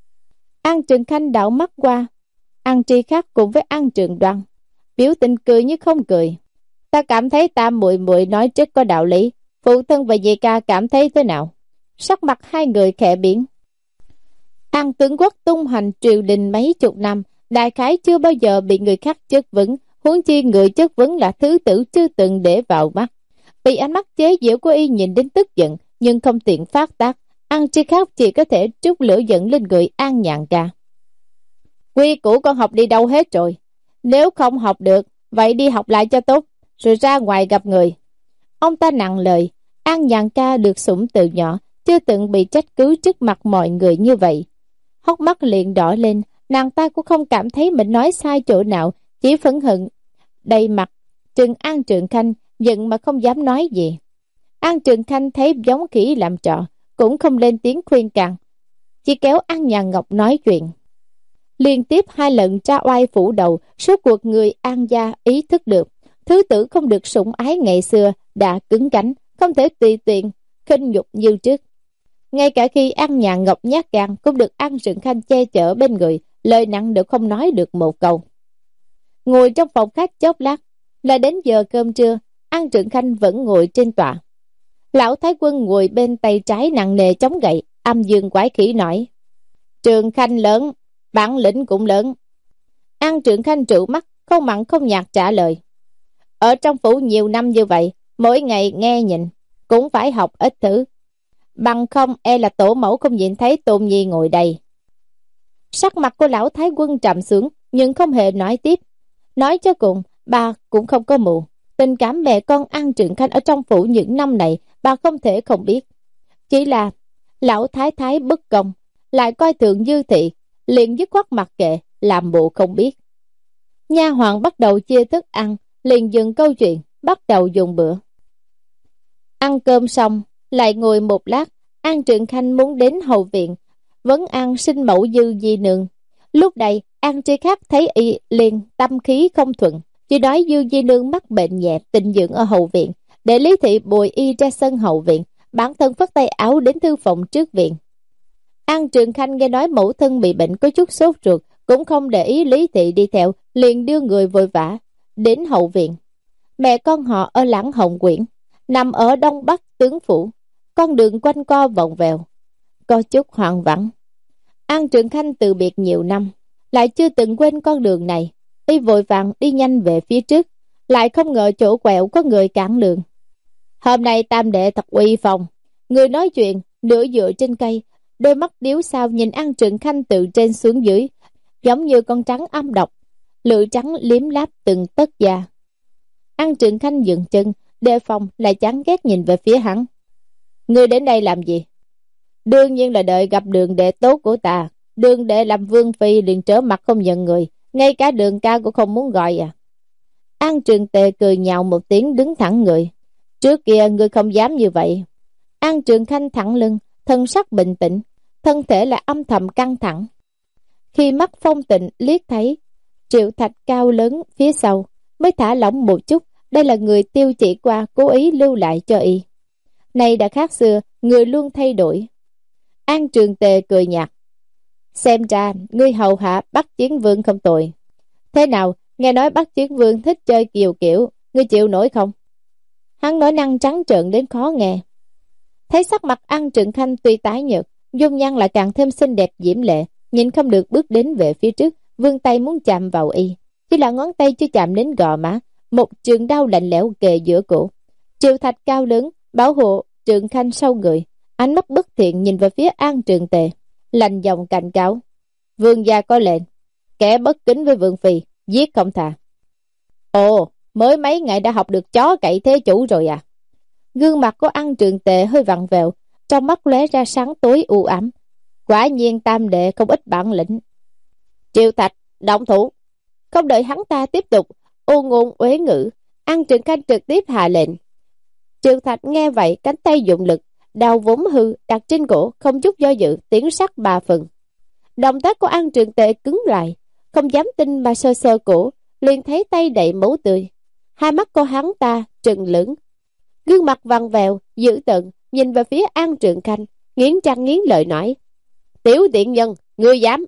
An Trường Khanh đảo mắt qua An Tri Khắc cùng với An Trường Đoan, biểu tình cười như không cười. Ta cảm thấy Tam muội muội nói rất có đạo lý, phụ thân và dì ca cảm thấy thế nào? Sắc mặt hai người khẽ biến. An tướng quốc tung hành triều đình mấy chục năm, đại khái chưa bao giờ bị người khác chất vấn, huống chi người chất vấn là thứ tử chưa từng để vào mắt. Bị ánh mắt chế giễu của y nhìn đến tức giận, nhưng không tiện phát tác. An Tri Khắc chỉ có thể trút lửa giận lên người An Nhàn ca. Quy củ con học đi đâu hết rồi? Nếu không học được, vậy đi học lại cho tốt, rồi ra ngoài gặp người. Ông ta nặng lời. An Nhàn ca được sủng từ nhỏ, chưa từng bị trách cứ trước mặt mọi người như vậy. Hốc mắt liền đỏ lên, nàng ta cũng không cảm thấy mình nói sai chỗ nào, chỉ phẫn hận đầy mặt trừng An Trượng Khanh, giận mà không dám nói gì. An Trường Khanh thấy giống khỉ làm trò, cũng không lên tiếng khuyên can, chỉ kéo An Nhà Ngọc nói chuyện. Liên tiếp hai lần tra oai phủ đầu, số cuộc người An gia ý thức được thứ tử không được sủng ái ngày xưa đã cứng cánh, không thể tùy tiện khinh nhục như trước. Ngay cả khi An Nhà Ngọc nhát gan cũng được An Trường Khanh che chở bên người, lời nặng đều không nói được một câu. Ngồi trong phòng khách chốc lát, là đến giờ cơm trưa, An Trường Khanh vẫn ngồi trên tọa. Lão Thái Quân ngồi bên tay trái nặng nề chống gậy, âm dương quái khí nói: Trường Khanh lớn, bản lĩnh cũng lớn. An Trường Khanh trợn mắt, không mặn không nhạt trả lời: Ở trong phủ nhiều năm như vậy, mỗi ngày nghe nhìn, cũng phải học ít thứ. Bằng không e là tổ mẫu không nhìn thấy Tôn Nhi ngồi đây. Sắc mặt của lão Thái Quân trầm xuống, nhưng không hề nói tiếp. Nói cho cùng, bà cũng không có mù. Tình cảm mẹ con An Trường Khanh ở trong phủ những năm này, bà không thể không biết. Chỉ là lão thái thái bất công, lại coi thường Dư Thị, liền dứt khoát mặc kệ, làm bộ không biết. Nha hoàn bắt đầu chia thức ăn, liền dừng câu chuyện, bắt đầu dùng bữa. Ăn cơm xong, lại ngồi một lát, An Trường Khanh muốn đến hậu viện, vấn an sinh mẫu Dư Di Nương. Lúc này, An Tri Khắc thấy y liền tâm khí không thuận, chỉ nói Dư Di Nương mắc bệnh nhẹ, tịnh dưỡng ở hậu viện, để Lý Thị bồi y ra sân hậu viện, bản thân phất tay áo đến thư phòng trước viện. An Trường Khanh nghe nói mẫu thân bị bệnh có chút sốt ruột, cũng không để ý Lý Thị đi theo, liền đưa người vội vã đến hậu viện. Mẹ con họ ở Lãng Hồng Quyển, nằm ở đông bắc tướng phủ, con đường quanh co vòng vèo, có chút hoang vắng. An Trường Khanh từ biệt nhiều năm, lại chưa từng quên con đường này, y vội vàng đi nhanh về phía trước, lại không ngờ chỗ quẹo có người cản đường. Hôm nay tam đệ thật uy phong. Người nói chuyện nửa dựa trên cây, đôi mắt điếu sao nhìn An Trường Khanh từ trên xuống dưới, giống như con trắng âm độc, lưỡi trắng liếm láp từng tấc da. An Trường Khanh dừng chân, đề phòng lại chán ghét nhìn về phía hắn. Ngươi đến đây làm gì? Đương nhiên là đợi gặp Đường đệ tốt của ta. Đường đệ làm vương phi liền trở mặt không nhận người, ngay cả Đường ca cũng không muốn gọi à? An Trường Tề cười nhạo một tiếng, đứng thẳng người. Trước kia ngươi không dám như vậy. An Trường Khanh thẳng lưng, thân sắc bình tĩnh, thân thể lại âm thầm căng thẳng. Khi mắt Phong Tịnh liếc thấy Triệu Thạch cao lớn phía sau, mới thả lỏng một chút. Đây là người Tiêu Chỉ qua cố ý lưu lại cho y. Này đã khác xưa, người luôn thay đổi. An Trường Tề cười nhạt. Xem ra, ngươi hầu hạ Bắc Chiến Vương không tồi. Thế nào, nghe nói Bắc Chiến Vương thích chơi kiều kiểu, ngươi chịu nổi không? Hắn nói năng trắng trợn đến khó nghe. Thấy sắc mặt An Trường Khanh tuy tái nhợt, dung nhan lại càng thêm xinh đẹp diễm lệ, nhìn không được bước đến về phía trước, vươn tay muốn chạm vào y. Chỉ là ngón tay chưa chạm đến gò má, một trường đao lạnh lẽo kề giữa cổ. Triệu Thạch cao lớn bảo hộ Trường Khanh sau người, ánh mắt bất thiện nhìn về phía An Trường Tề, lạnh giọng cảnh cáo. Vương gia có lệnh, kẻ bất kính với vương phi giết không tha. Ồ, mới mấy ngày đã học được chó cậy thế chủ rồi à? Gương mặt của An Trường Tề hơi vặn vẹo, trong mắt lóe ra sáng tối u ám. Quả nhiên tam đệ không ít bản lĩnh. Triệu Thạch, động thủ. Không đợi hắn ta tiếp tục ô ngôn uế ngữ, An Trường Khanh trực tiếp hạ lệnh. Triệu Thạch nghe vậy, cánh tay dụng lực, đao vốn hư đặt trên cổ, không chút do dự, tiến sắc ba phần. Động tác của An Trường Tề cứng lại, không dám tin mà sơ sơ cổ, liền thấy tay đầy máu tươi. Hai mắt của hắn ta trừng lửng, gương mặt vằn vẹo dữ tợn nhìn về phía An Trường Khanh, nghiến răng nghiến lợi nói: Tiểu tiện nhân, ngươi dám?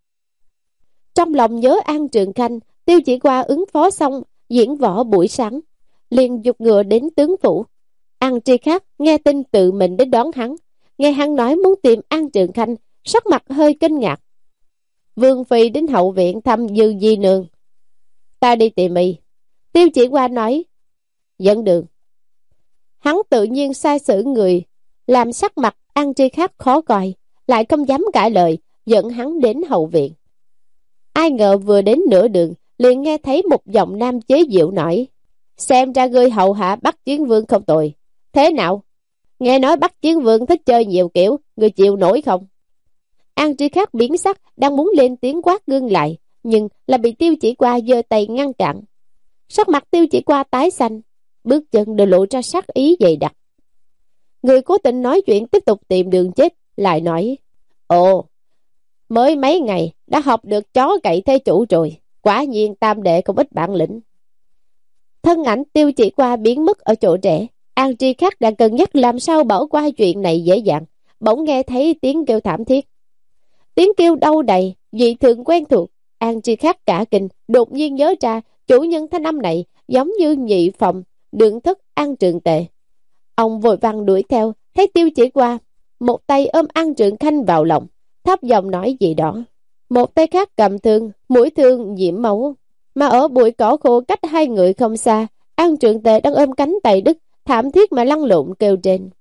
Trong lòng nhớ An Trường Khanh, Tiêu Chỉ qua ứng phó xong diễn võ buổi sáng, liền giục ngựa đến tướng phủ. An Tri Khắc nghe tin tự mình đến đón hắn, nghe hắn nói muốn tìm An Trường Khanh, sắc mặt hơi kinh ngạc. Vương phi đến hậu viện thăm Dư Di Nương, ta đi tìm y. Tiêu Chỉ qua nói: dẫn đường. Hắn tự nhiên sai sử người, làm sắc mặt An Tri Khắc khó coi, lại không dám cãi lời, dẫn hắn đến hậu viện. Ai ngờ vừa đến nửa đường, liền nghe thấy một giọng nam chế giễu nói: xem ra ngươi hậu hạ Bắc Chiến Vương không tồi. Thế nào? Nghe nói Bắc Chiến Vương thích chơi nhiều kiểu, ngươi chịu nổi không? An Tri Khắc biến sắc, đang muốn lên tiếng quát ngưng lại, nhưng là bị Tiêu Chỉ qua giơ tay ngăn cản. Sắc mặt Tiêu Chỉ qua tái xanh, bước chân đều lộ ra sắc ý dày đặc. Người cố tình nói chuyện tiếp tục tìm đường chết, lại nói: Ồ, mới mấy ngày đã học được chó cậy thế chủ rồi, quả nhiên tam đệ không ít bản lĩnh. Thân ảnh Tiêu Chỉ Qua biến mất ở chỗ trẻ. An Tri Khắc đang cân nhắc làm sao bỏ qua chuyện này dễ dàng, bỗng nghe thấy tiếng kêu thảm thiết. Tiếng kêu đau đầy, dị thường quen thuộc. An Tri Khắc cả kinh, đột nhiên nhớ ra chủ nhân thanh âm này giống như nhị phòng đựng thức An Trường Tề. Ông vội vàng đuổi theo, thấy Tiêu Chỉ Qua một tay ôm An Trường Khanh vào lòng, thấp giọng nói gì đó, một tay khác cầm thương, mũi thương nhiễm máu. Mà ở bụi cỏ khô cách hai người không xa, An Trường Tề đang ôm cánh tay đứt, thảm thiết mà lăn lộn kêu trên.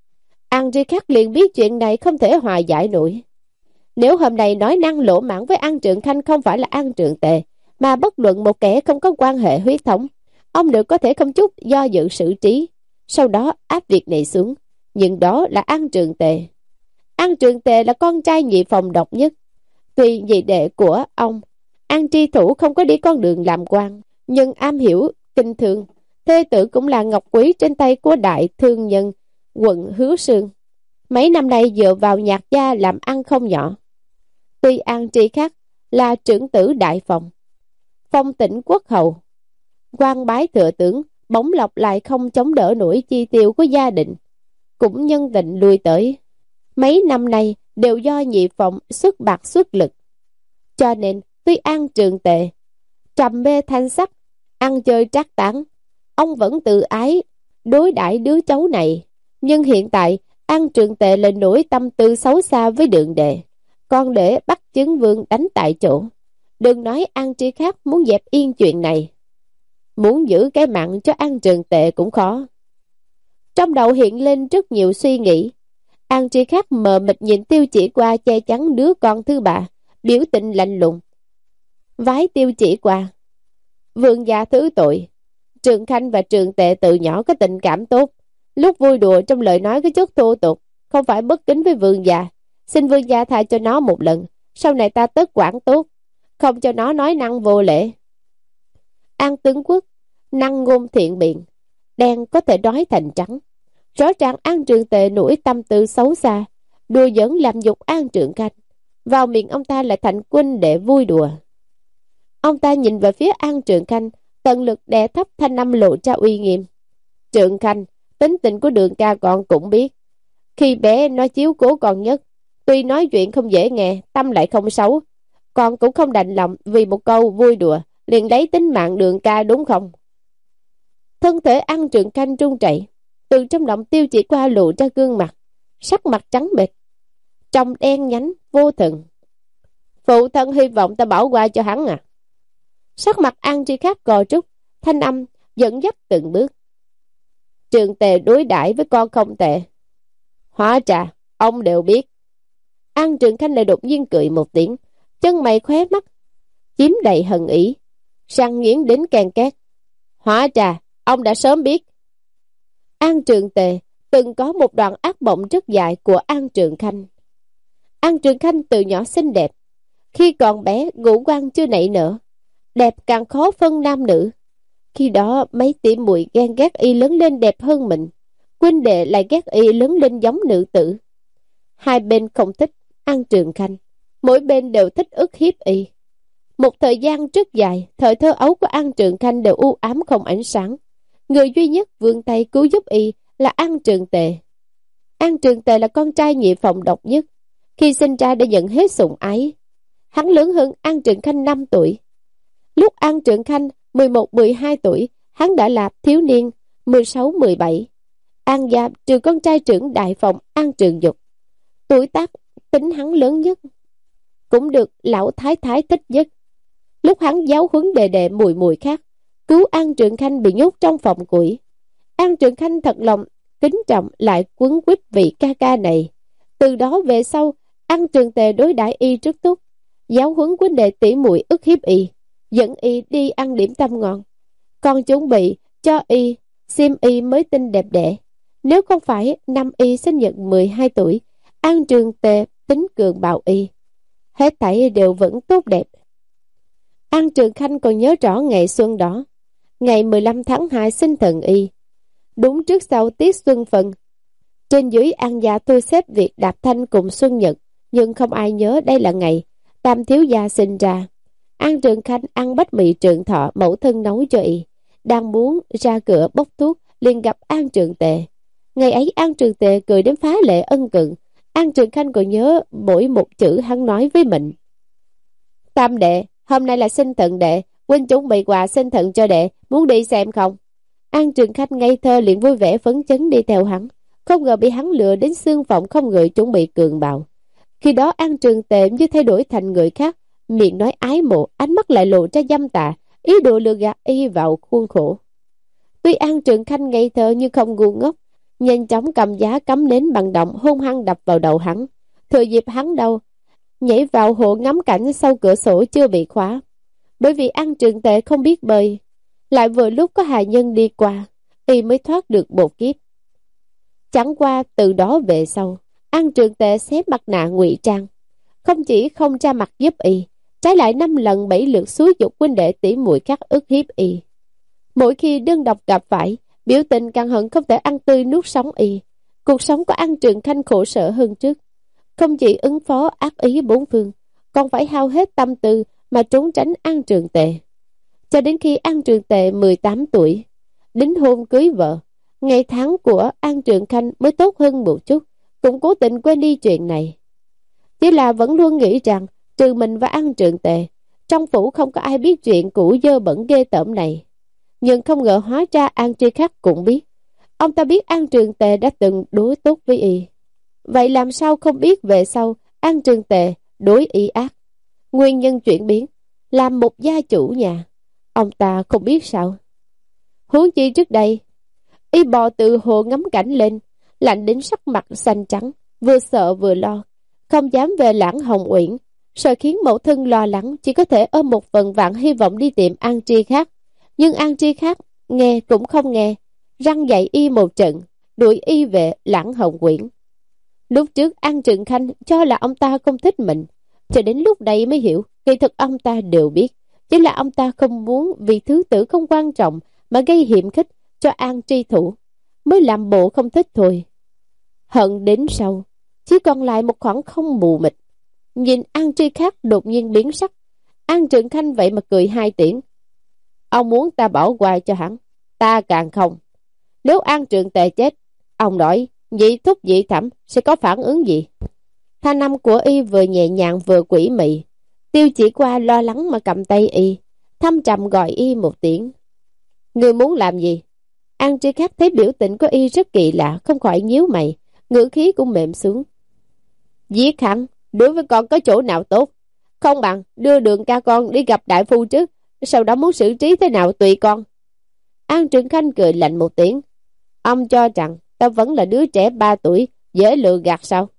An Tri Khắc liền biết chuyện này không thể hòa giải nổi. Nếu hôm nay nói năng lỗ mãng với An Trường Khanh không phải là An Trường Tề, mà bất luận một kẻ không có quan hệ huyết thống, ông đều có thể không chút do dự xử trí, sau đó áp việc này xuống. Nhưng đó là An Trường Tề. An Trường Tề là con trai nhị phòng độc nhất. Tuy nhị đệ của ông An Tri Thủ không có đi con đường làm quan, nhưng am hiểu kinh thương. Thê tử cũng là ngọc quý trên tay của đại thương nhân quận Hứa Sương. Mấy năm nay dựa vào nhạc gia làm ăn không nhỏ. Tuy An Tri Khắc là trưởng tử đại phòng, phong tỉnh quốc hầu, quan bái thừa tướng, bóng lộc lại không chống đỡ nổi chi tiêu của gia đình, cũng nhân tình lui tới. Mấy năm nay đều do nhị phòng xuất bạc xuất lực, cho nên tuy An Trường Tề trầm mê thanh sắc, ăn chơi trác tán, ông vẫn tự ái đối đãi đứa cháu này. Nhưng hiện tại An Trường Tề lại nổi tâm tư xấu xa với Đường Đệ, còn để bắt chứng vương đánh tại chỗ. Đừng nói An Tri Khắc muốn dẹp yên chuyện này, muốn giữ cái mạng cho An Trường Tề cũng khó. Trong đầu hiện lên rất nhiều suy nghĩ. An Tri Khắc mờ mịt nhìn Tiêu Chỉ Qua che chắn đứa con thứ ba, biểu tình lạnh lùng vái Tiêu Chỉ Qua: Vương gia thứ tội, Trường Khanh và Trường Tề từ nhỏ có tình cảm tốt, lúc vui đùa trong lời nói có chút thô tục, không phải bất kính với vương gia. Xin vương gia tha cho nó một lần, sau này ta tất quản tốt, không cho nó nói năng vô lễ. An tướng quốc năng ngôn thiện biện, đen có thể nói thành trắng. Rõ ràng An Trường Tề nổi tâm tư xấu xa, đùa giỡn làm nhục An Trường Khanh. Vào miệng ông ta lại thành huynh đệ vui đùa. Ông ta nhìn về phía An Trường Khanh, tận lực đè thấp thanh âm lộ ra uy nghiêm: Trường Khanh, tính tình của Đường ca con cũng biết. Khi bé nó chiếu cố con nhất, tuy nói chuyện không dễ nghe, tâm lại không xấu, con cũng không đành lòng vì một câu vui đùa liền lấy tính mạng Đường ca đúng không? Thân thể An Trường Khanh run rẩy, từ trong lòng Tiêu Chỉ Qua lộ ra gương mặt, sắc mặt trắng bệch, trông đen nhánh vô thần. Phụ thân hy vọng ta bỏ qua cho hắn à? Sắc mặt An Tri Khắc cò trúc, thanh âm dẫn dắt từng bước: Trường Tề đối đãi với con không tệ. Hóa ra ông đều biết. An Trường Khanh lại đột nhiên cười một tiếng, chân mày khóe mắt chiếm đầy hận ý, răng nghiến đến can két. Hóa ra ông đã sớm biết. An Trường Tề từng có một đoạn ác mộng rất dài của An Trường Khanh. An Trường Khanh từ nhỏ xinh đẹp, khi còn bé ngũ quan chưa nảy nở, đẹp càng khó phân nam nữ. Khi đó mấy tỷ muội ghen ghét y lớn lên đẹp hơn mình, huynh đệ lại ghét y lớn lên giống nữ tử. Hai bên không thích An Trường Khanh, mỗi bên đều thích ức hiếp y. Một thời gian rất dài, thời thơ ấu của An Trường Khanh đều u ám không ánh sáng. Người duy nhất vươn tay cứu giúp y là An Trường Tề. An Trường Tề là con trai nhị phòng độc nhất, khi sinh ra đã nhận hết sủng ái. Hắn lớn hơn An Trường Khanh năm tuổi. Lúc An Trường Khanh mười một mười hai tuổi, hắn đã là thiếu niên mười sáu mười bảy. An gia trừ con trai trưởng đại phòng An Trường Dục, tuổi tác tính hắn lớn nhất, cũng được lão thái thái thích nhất. Lúc hắn giáo huấn đệ đệ mùi mùi khác, cứu An Trường Khanh bị nhốt trong phòng củi, An Trường Khanh thật lòng kính trọng lại quấn quýt vị ca ca này. Từ đó về sau, An Trường Tề đối đãi y rất tốt, giáo huấn huynh đệ tỷ muội ức hiếp y, dẫn y đi ăn điểm tâm ngon, còn chuẩn bị cho y xiêm y mới tinh đẹp đẽ. Nếu không phải năm y sinh nhật mười hai tuổi, An Trường Tề tính cường bạo y, hết thảy đều vẫn tốt đẹp. An Trường Khanh còn nhớ rõ ngày xuân đó, ngày mười lăm tháng hai sinh thần y, đúng trước sau tiết xuân phần. Trên dưới An gia thu xếp việc Đạp Thanh cùng Xuân Nhật, nhưng không ai nhớ đây là ngày Tam thiếu gia sinh ra. An Trường Khanh ăn bách mì Trường Thọ mẫu thân nấu cho y, đang muốn ra cửa bốc thuốc liền gặp An Trường Tề. Ngày ấy An Trường Tề cười đến phá lệ ân cần. An Trường Khanh còn nhớ mỗi một chữ hắn nói với mình. Tam đệ, hôm nay là sinh thần đệ, huynh chuẩn bị quà sinh thần cho đệ, muốn đi xem không? An Trường Khanh ngây thơ liền vui vẻ phấn chấn đi theo hắn, không ngờ bị hắn lừa đến xương phòng không người chuẩn bị cường bạo. Khi đó An Trường Tề như thay đổi thành người khác, miệng nói ái mộ, ánh mắt lại lộ ra dâm tà, ý đồ lừa gạt y vào khuôn khổ. Tuy An Trường Khanh ngây thơ nhưng không ngu ngốc, nhanh chóng cầm giá cắm nến bằng động hung hăng đập vào đầu hắn, thừa dịp hắn đau, nhảy vào hồ ngắm cảnh sau cửa sổ chưa bị khóa. Bởi vì An Trường Tề không biết bơi, lại vừa lúc có hài nhân đi qua, y mới thoát được một kiếp. Chẳng qua từ đó về sau, An Trường Tề xếp mặt nạ ngụy trang, không chỉ không ra mặt giúp y, trái lại năm lần bảy lượt xúi dục huynh đệ tỷ muội khác ức hiếp y. Mỗi khi đơn độc gặp phải, biểu tình càng hận không thể ăn tươi nuốt sống y. Cuộc sống của An Trường Khanh khổ sở hơn trước, không chỉ ứng phó ác ý bốn phương, còn phải hao hết tâm tư mà trốn tránh An Trường Tề. Cho đến khi An Trường Tề mười tám tuổi, đính hôn cưới vợ, ngày tháng của An Trường Khanh mới tốt hơn một chút, cũng cố tình quên đi chuyện này. Chỉ là vẫn luôn nghĩ rằng trừ mình và An Trường Tề, trong phủ không có ai biết chuyện cũ dơ bẩn ghê tởm này. Nhưng không ngờ hóa ra An Tri Khắc cũng biết. Ông ta biết An Trường Tề đã từng đối tốt với y. Vậy làm sao không biết về sau An Trường Tề đối y ác? Nguyên nhân chuyển biến, làm một gia chủ nhà, ông ta không biết sao. Huống chi trước đây, y bò từ hồ ngắm cảnh lên, lạnh đến sắc mặt xanh trắng, vừa sợ vừa lo, không dám về Lãng Hồng Uyển, sợ khiến mẫu thân lo lắng, chỉ có thể ôm một phần vạn hy vọng đi tìm An Tri Khắc. Nhưng An Tri Khắc nghe cũng không nghe, răng dạy y một trận, đuổi y về Lãng Hồng Uyển. Lúc trước An Trường Khanh cho là ông ta không thích mình, cho đến lúc đây mới hiểu, kỳ thực ông ta đều biết, chỉ là ông ta không muốn vì thứ tử không quan trọng mà gây hiểm khích cho An Tri Thủ, mới làm bộ không thích thôi. Hận đến sau, chỉ còn lại một khoảng không mù mịt. Nhìn An Tri Khắc đột nhiên biến sắc, An Trường Khanh vậy mà cười hai tiếng. Ông muốn ta bỏ qua cho hắn, ta càng không. Nếu An Trường Tề chết, ông nói dị thúc dị thẩm sẽ có phản ứng gì? Thanh âm của y vừa nhẹ nhàng vừa quỷ mị. Tiêu Chỉ Qua lo lắng mà cầm tay y, thâm trầm gọi y một tiếng. Ngươi muốn làm gì? An Tri Khắc thấy biểu tình của y rất kỳ lạ, không khỏi nhíu mày, ngữ khí cũng mềm xuống. Giết hắn, đối với con có chỗ nào tốt? Không bằng đưa Đường ca con đi gặp đại phu trước, sau đó muốn xử trí thế nào tùy con. An Trường Khanh cười lạnh một tiếng. Ông cho rằng ta vẫn là đứa trẻ ba tuổi, dễ lừa gạt sao?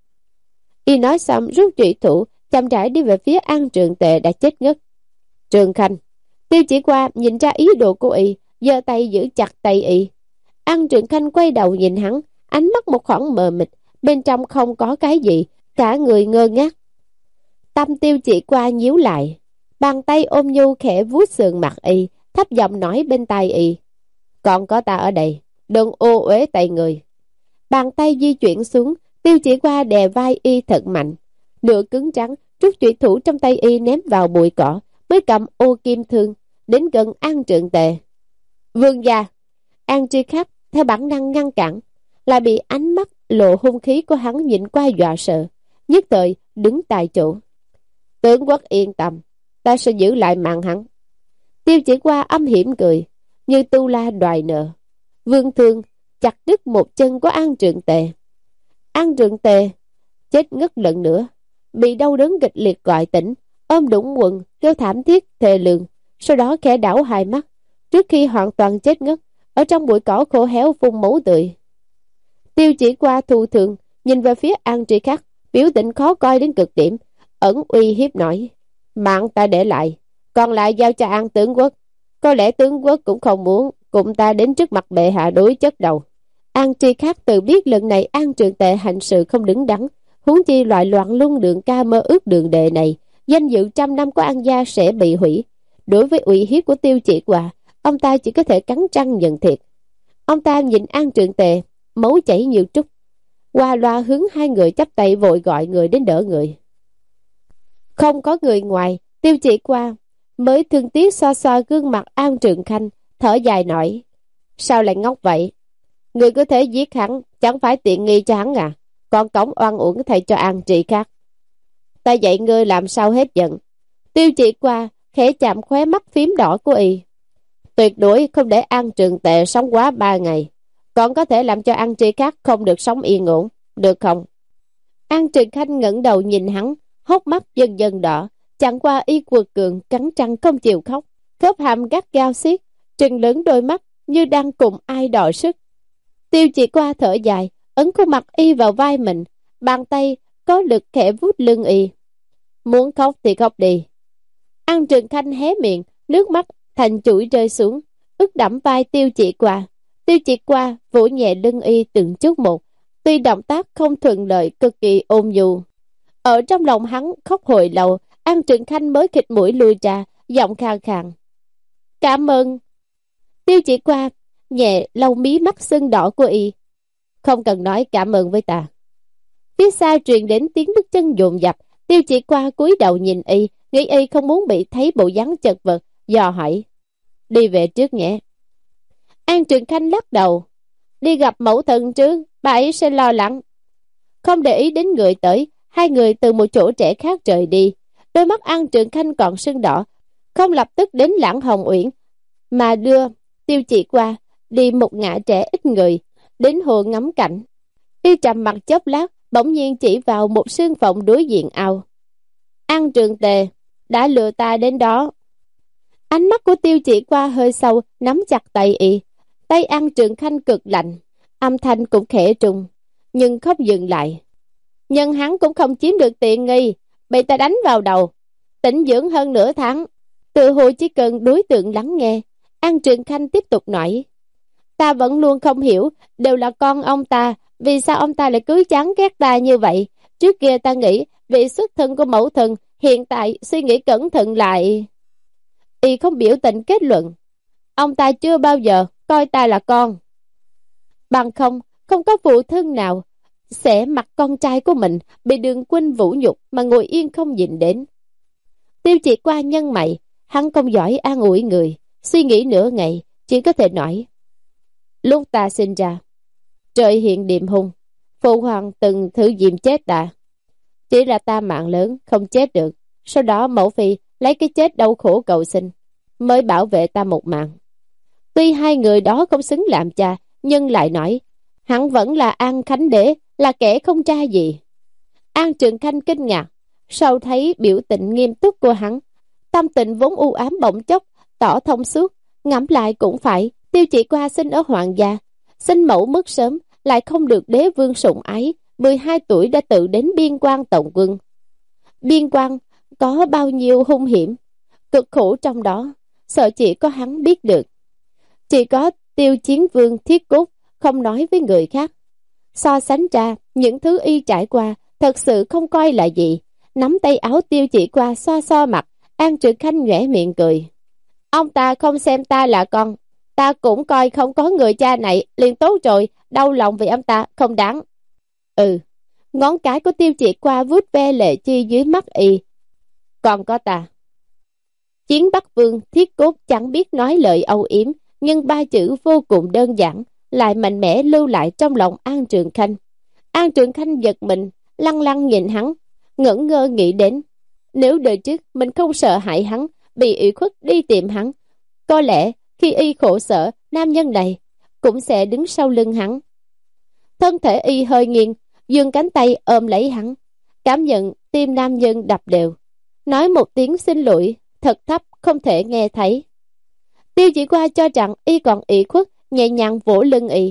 Y nói xong rút trụy thủ, chậm rãi đi về phía An Trường Tề đã chết ngất. Trường Khanh, Tiêu Chỉ Qua nhìn ra ý đồ của y, giơ tay giữ chặt tay y. An Trường Khanh quay đầu nhìn hắn, ánh mắt một khoảng mờ mịt, bên trong không có cái gì, cả người ngơ ngác. Tâm Tiêu Chỉ Qua nhíu lại, bàn tay ôm nhu khẽ vuốt sườn mặt y, thấp giọng nói bên tai y. Còn có ta ở đây, đừng ô uế tay người. Bàn tay di chuyển xuống, Tiêu Chỉ Qua đè vai y thật mạnh, nửa cứng trắng, rút chủy thủ trong tay y ném vào bụi cỏ, mới cầm ô kim thương đến gần An Trường Tề. Vương gia! An Tri Khắc theo bản năng ngăn cản, lại bị ánh mắt lộ hung khí của hắn nhìn qua dọa sợ, nhất thời đứng tại chỗ. Tướng quốc yên tâm, ta sẽ giữ lại mạng hắn. Tiêu Chỉ Qua âm hiểm cười, như tu la đòi nợ. Vương thương chặt đứt một chân của An Trường Tề. An Trường Tề chết ngất lần nữa, bị đau đớn kịch liệt gọi tỉnh, ôm đũng quần kêu thảm thiết thề lường, sau đó khẽ đảo hai mắt, trước khi hoàn toàn chết ngất, ở trong bụi cỏ khô héo phun máu tươi. Tiêu Chỉ Qua thu thường nhìn về phía An Tri Khắc, biểu tình khó coi đến cực điểm, ẩn uy hiếp nói: mạng ta để lại, còn lại giao cho An tướng quốc. Có lẽ tướng quốc cũng không muốn cùng ta đến trước mặt bệ hạ đối chất đầu. An Tri Khắc tự biết lần này An Trường Tề hành sự không đứng đắn, huống chi loại loạn luân Đường ca mơ ước đường đệ này, danh dự trăm năm của An gia sẽ bị hủy. Đối với uy hiếp của Tiêu Chỉ Qua, ông ta chỉ có thể cắn răng nhận thiệt. Ông ta nhìn An Trường Tề, máu chảy nhiều trút, qua loa hướng hai người chắp tay vội gọi người đến đỡ người. Không có người ngoài, Tiêu Chỉ Qua mới thương tiếc xoa xoa gương mặt An Trường Khanh, thở dài nói: sao lại ngốc vậy? Người có thể giết hắn, chẳng phải tiện nghi cho hắn à? Còn cống oan uổng thay cho An Trị khác. Ta dạy ngươi làm sao hết giận. Tiêu Chỉ Qua khẽ chạm khóe mắt phím đỏ của y. Tuyệt đối không để An Trường Tệ sống quá ba ngày. Còn có thể làm cho An Trị khác không được sống yên ổn, được không? An Trường Khanh ngẩng đầu nhìn hắn, hốc mắt dần dần đỏ. Chẳng qua y quật cường cắn răng không chịu khóc, khớp hàm gắt gao xiết, trừng lớn đôi mắt như đang cùng ai đọ sức. Tiêu Chỉ Qua thở dài, ấn khuôn mặt y vào vai mình, bàn tay có lực khẽ vuốt lưng y. Muốn khóc thì khóc đi. An Trường Khanh hé miệng, nước mắt thành chuỗi rơi xuống, ướt đẫm vai Tiêu Chỉ Qua. Tiêu Chỉ Qua vỗ nhẹ lưng y từng chút một, tuy động tác không thuận lợi, cực kỳ ôn nhu. Ở trong lòng hắn khóc hồi lâu, An Trường Khanh mới khịt mũi lùi ra, giọng khàn khàn: cảm ơn. Tiêu Chỉ Qua nhẹ lau mí mắt sưng đỏ của y. Không cần nói cảm ơn với ta. Phía xa truyền đến tiếng bước chân dồn dập. Tiêu Chỉ Qua cúi đầu nhìn y, nghĩ y không muốn bị thấy bộ dáng chật vật, dò hỏi: đi về trước nhé. An Trường Khanh lắc đầu: đi gặp mẫu thân trước, bà ấy sẽ lo lắng. Không để ý đến người tới, hai người từ một chỗ trẻ khác rời đi. Đôi mắt An Trường Khanh còn sưng đỏ, không lập tức đến Lãng Hồng Uyển, mà đưa Tiêu Chỉ Qua đi một ngã trẻ ít người, đến hồ ngắm cảnh. Y trầm mặt chốc lát, bỗng nhiên chỉ vào một sương phòng đối diện ao. An Trường Tề đã lừa ta đến đó. Ánh mắt của Tiêu Chỉ Qua hơi sâu, nắm chặt tay y. Tay An Trường Khanh cực lạnh, âm thanh cũng khẽ trùng, nhưng không dừng lại. Nhưng hắn cũng không chiếm được tiện nghi, bị ta đánh vào đầu, tĩnh dưỡng hơn nửa tháng. Tự hồ chỉ cần đối tượng lắng nghe. An Trường Khanh tiếp tục nói: ta vẫn luôn không hiểu, đều là con ông ta, vì sao ông ta lại cứ chán ghét ta như vậy? Trước kia ta nghĩ vị xuất thân của mẫu thân, hiện tại suy nghĩ cẩn thận lại, y không biểu tình kết luận: ông ta chưa bao giờ coi ta là con. Bằng không, không có phụ thân nào sẽ mặc con trai của mình bị Đường Huynh vũ nhục mà ngồi yên không nhìn đến. Tiêu Chỉ Qua nhân mày, hắn không giỏi an ủi người, suy nghĩ nửa ngày, chỉ có thể nói: lúc ta sinh ra, trời hiện điềm hung, phụ hoàng từng thử diệm chết ta. Chỉ là ta mạng lớn, không chết được. Sau đó mẫu phi lấy cái chết đau khổ cầu sinh, mới bảo vệ ta một mạng. Tuy hai người đó không xứng làm cha, nhưng lại nói hắn vẫn là An Khánh Đế, là kẻ không cha gì. An Trường Khanh kinh ngạc, sau thấy biểu tình nghiêm túc của hắn, tâm tình vốn u ám bỗng chốc tỏ thông suốt. Ngẫm lại cũng phải, Tiêu Chỉ Qua sinh ở hoàng gia, sinh mẫu mất sớm, lại không được đế vương sủng ái, mười hai tuổi đã tự đến biên quan tổng quân. Biên quan có bao nhiêu hung hiểm, cực khổ trong đó, sợ chỉ có hắn biết được. Chỉ có Tiêu Chiến Vương Thiết Cốt không nói với người khác. So sánh ra, những thứ y trải qua thật sự không coi là gì. Nắm tay áo Tiêu Chỉ Qua xoa xoa mặt, An Trường Khanh nhoẻn miệng cười: ông ta không xem ta là con, ta cũng coi không có người cha này liền tốt rồi, đau lòng vì ông ta không đáng. Ừ. Ngón cái của Tiêu Chỉ Qua vuốt ve lệ chi dưới mắt y. Còn có ta. Chiến Bắc Vương Thiết Cốt chẳng biết nói lời âu yếm, nhưng ba chữ vô cùng đơn giản lại mạnh mẽ lưu lại trong lòng An Trường Khanh. An Trường Khanh giật mình, lăng lăng nhìn hắn, ngẩn ngơ nghĩ đến, nếu đời trước mình không sợ hại hắn, bị ủy khuất đi tìm hắn, có lẽ khi y khổ sở, nam nhân này cũng sẽ đứng sau lưng hắn. Thân thể y hơi nghiêng, giương cánh tay ôm lấy hắn, cảm nhận tim nam nhân đập đều, nói một tiếng xin lỗi thật thấp không thể nghe thấy. Tiêu Chỉ Qua cho rằng y còn ủy khuất, nhẹ nhàng vỗ lưng y.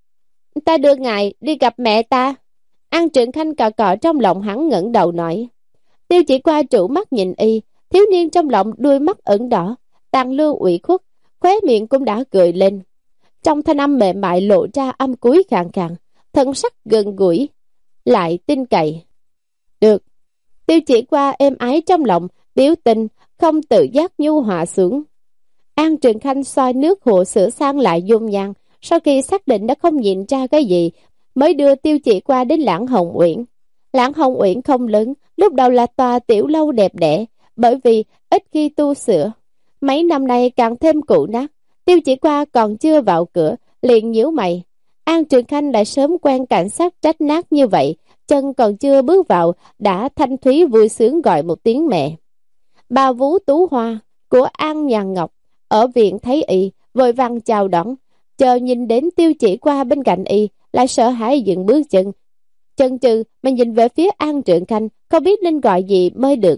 Ta đưa ngài đi gặp mẹ ta. An Trường Khanh cọ cọ trong lòng hắn, ngẩng đầu nói. Tiêu Chỉ Qua trụ mắt nhìn y, thiếu niên trong lòng đuôi mắt ửng đỏ, tàn lưu ủy khuất, khóe miệng cũng đã cười lên. Trong thanh âm mềm mại lộ ra âm cuối khàn khàn, thân sắc gần gũi lại tin cậy. Được. Tiêu Chỉ Qua êm ái trong lòng, biểu tình không tự giác nhu hòa xuống. An Trường Khanh soi nước hồ sửa sang lại dung nhan, sau khi xác định đã không nhìn ra cái gì, mới đưa Tiêu Chỉ qua đến Lãng Hồng Uyển. Lãng Hồng Uyển không lớn, lúc đầu là tòa tiểu lâu đẹp đẽ, bởi vì ít khi tu sửa. Mấy năm nay càng thêm cũ nát. Tiêu Chỉ qua còn chưa vào cửa, liền nhíu mày. An Trường Khanh đã sớm quen cảnh sát trách nát như vậy, chân còn chưa bước vào, đã thanh thúy vui sướng gọi một tiếng mẹ. Bà Vú Tú Hoa của An Nhàn Ngọc ở viện thấy y, vội vàng chào đón, chờ nhìn đến Tiêu Chỉ qua bên cạnh y, lại sợ hãi dừng bước chân. Chần chừ mà nhìn về phía An Trường Khanh, không biết nên gọi gì mới được.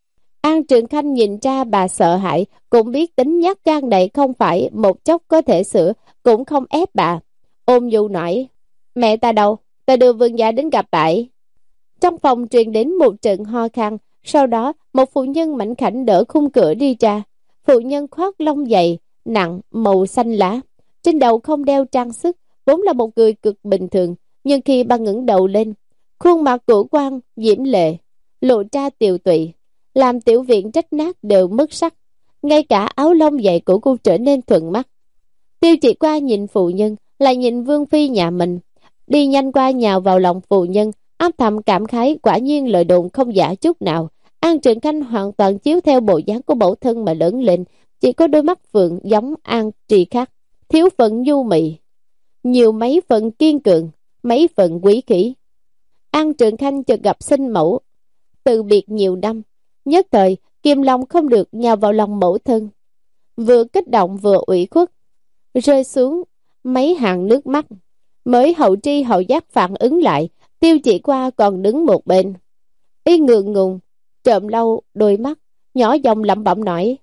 An Trường Khanh nhìn ra bà sợ hãi, cũng biết tính nhát gan này không phải một chốc có thể sửa, cũng không ép bà. Ôm nhu nói, mẹ ta đâu, ta đưa vương gia đến gặp bà ấy. Trong phòng truyền đến một trận ho khan, sau đó một phụ nhân mảnh khảnh đỡ khung cửa đi ra. Phụ nhân khoác lông dày, nặng, màu xanh lá, trên đầu không đeo trang sức, vốn là một người cực bình thường, nhưng khi bà ngẩng đầu lên, khuôn mặt của quan diễm lệ, lộ ra tiều tụy, làm tiểu viện rách nát đều mất sắc, ngay cả áo lông dày của cô trở nên thuận mắt. Tiêu Chỉ qua nhìn phụ nhân, lại nhìn vương phi nhà mình, đi nhanh qua nhào vào lòng phụ nhân, âm thầm cảm khái quả nhiên lời đồn không giả chút nào. An Trường Khanh hoàn toàn chiếu theo bộ dáng của mẫu thân mà lớn lên, chỉ có đôi mắt phượng giống An Trì khác, thiếu phần nhu mị, nhiều mấy phần kiên cường, mấy phần quý khí. An Trường Khanh chợt gặp sinh mẫu, từ biệt nhiều năm, nhất thời kiềm lòng không được nhào vào lòng mẫu thân, vừa kích động vừa ủy khuất, rơi xuống mấy hàng nước mắt, mới hậu tri hậu giác phản ứng lại. Tiêu Chỉ qua còn đứng một bên, y ngượng ngùng trộm lâu đôi mắt, nhỏ giọng lẩm bẩm nói,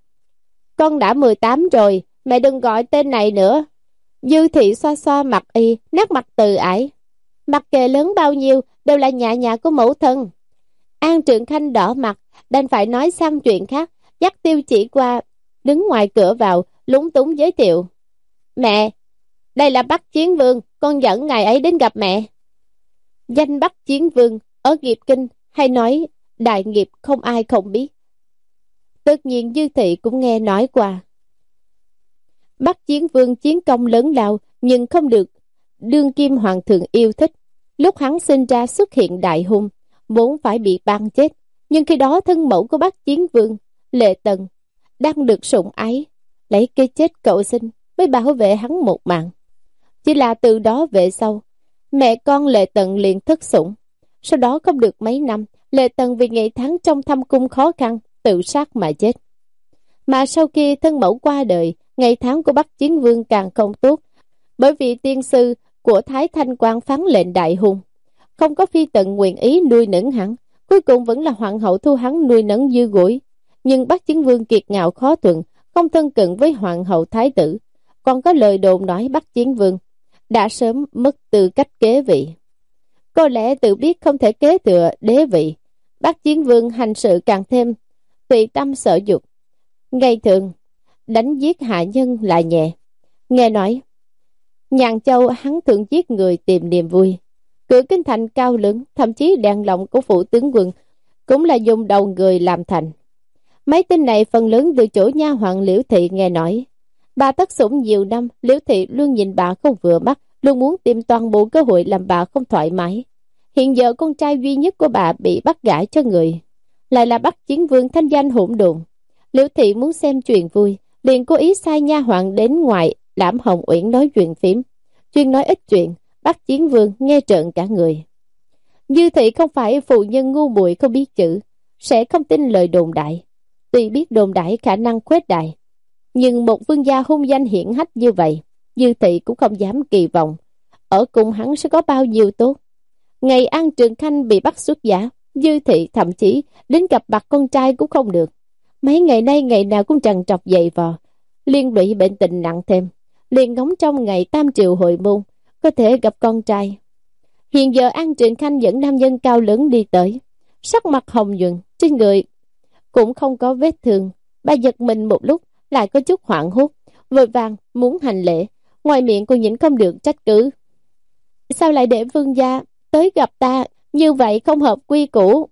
con đã mười tám rồi, mẹ đừng gọi tên này nữa. Dư thị xoa xoa mặt y, nét mặt từ ái, mặc kệ lớn bao nhiêu đều là nhà nhà của mẫu thân. An Trường Khanh đỏ mặt, đành phải nói sang chuyện khác, dắt Tiêu Chỉ qua đứng ngoài cửa vào, lúng túng giới thiệu, mẹ, đây là Bắc Chiến Vương, con dẫn ngài ấy đến gặp mẹ. Danh Bắc Chiến Vương ở nghiệp kinh hay nói đại nghiệp không ai không biết, tất nhiên Dư thị cũng nghe nói qua. Bắc Chiến Vương chiến công lớn lao, nhưng không được đương kim hoàng thượng yêu thích. Lúc hắn sinh ra xuất hiện đại hung, vốn phải bị ban chết, nhưng khi đó thân mẫu của Bắc Chiến Vương Lệ Tần đang được sủng ái, lấy cái chết cậu sinh mới bảo vệ hắn một mạng. Chỉ là từ đó về sau, mẹ con Lệ Tần liền thất sủng. Sau đó không được mấy năm, Lệ Tần vì ngày tháng trong thâm cung khó khăn, tự sát mà chết. Mà sau khi thân mẫu qua đời, ngày tháng của Bắc Chiến Vương càng không tốt, bởi vì tiên sư của Thái Thanh Quan phán lệnh đại hung, không có phi tận nguyện ý nuôi nấng hắn, cuối cùng vẫn là hoàng hậu thu hắn nuôi nấng dư gũi. Nhưng Bắc Chiến Vương kiệt ngạo khó thuận, không thân cận với hoàng hậu thái tử, còn có lời đồn nói Bắc Chiến Vương đã sớm mất tư cách kế vị. Có lẽ tự biết không thể kế thừa đế vị, Bắc Chiến Vương hành sự càng thêm tùy tâm sở dục, ngày thường đánh giết hạ nhân là nhẹ. Nghe nói Nhàn Châu hắn thường giết người tìm niềm vui, cửa kinh thành cao lớn, thậm chí đèn lồng của phủ tướng quân cũng là dùng đầu người làm thành. Mấy tin này phần lớn từ chỗ nha hoàn Liễu Thị nghe nói. Bà thất sủng nhiều năm, Liễu Thị luôn nhìn bà không vừa mắt, luôn muốn tìm toàn bộ cơ hội làm bà không thoải mái. Hiện giờ con trai duy nhất của bà bị bắt gả cho người, lại là Bắc Chiến Vương thanh danh hỗn độn. Liễu Thị muốn xem chuyện vui, liền cố ý sai nha hoàn đến ngoài Lãm Hồng Uyển nói chuyện phím, chuyên nói ít chuyện. Bắc Chiến Vương nghe trợn cả người. Dư Thị không phải phụ nhân ngu muội không biết chữ, sẽ không tin lời đồn đại. Tuy biết đồn đại khả năng khuếch đại, nhưng một vương gia hung danh hiển hách như vậy, Dư Thị cũng không dám kỳ vọng ở cùng hắn sẽ có bao nhiêu tốt. Ngày An Trường Khanh bị bắt xuất giá, Dư Thị thậm chí đến gặp mặt con trai cũng không được. Mấy ngày nay ngày nào cũng trằn trọc dậy vò, liên lụy bệnh tình nặng thêm, liền ngóng trong ngày tam triều hội môn có thể gặp con trai. Hiện giờ An Trường Khanh dẫn nam nhân cao lớn đi tới, sắc mặt hồng nhuận, trên người cũng không có vết thương. Bà giật mình một lúc, lại có chút hoảng hốt, vội vàng muốn hành lễ, ngoài miệng cô nhịn không được trách cứ, sao lại để vương gia tới gặp ta như vậy, không hợp quy củ.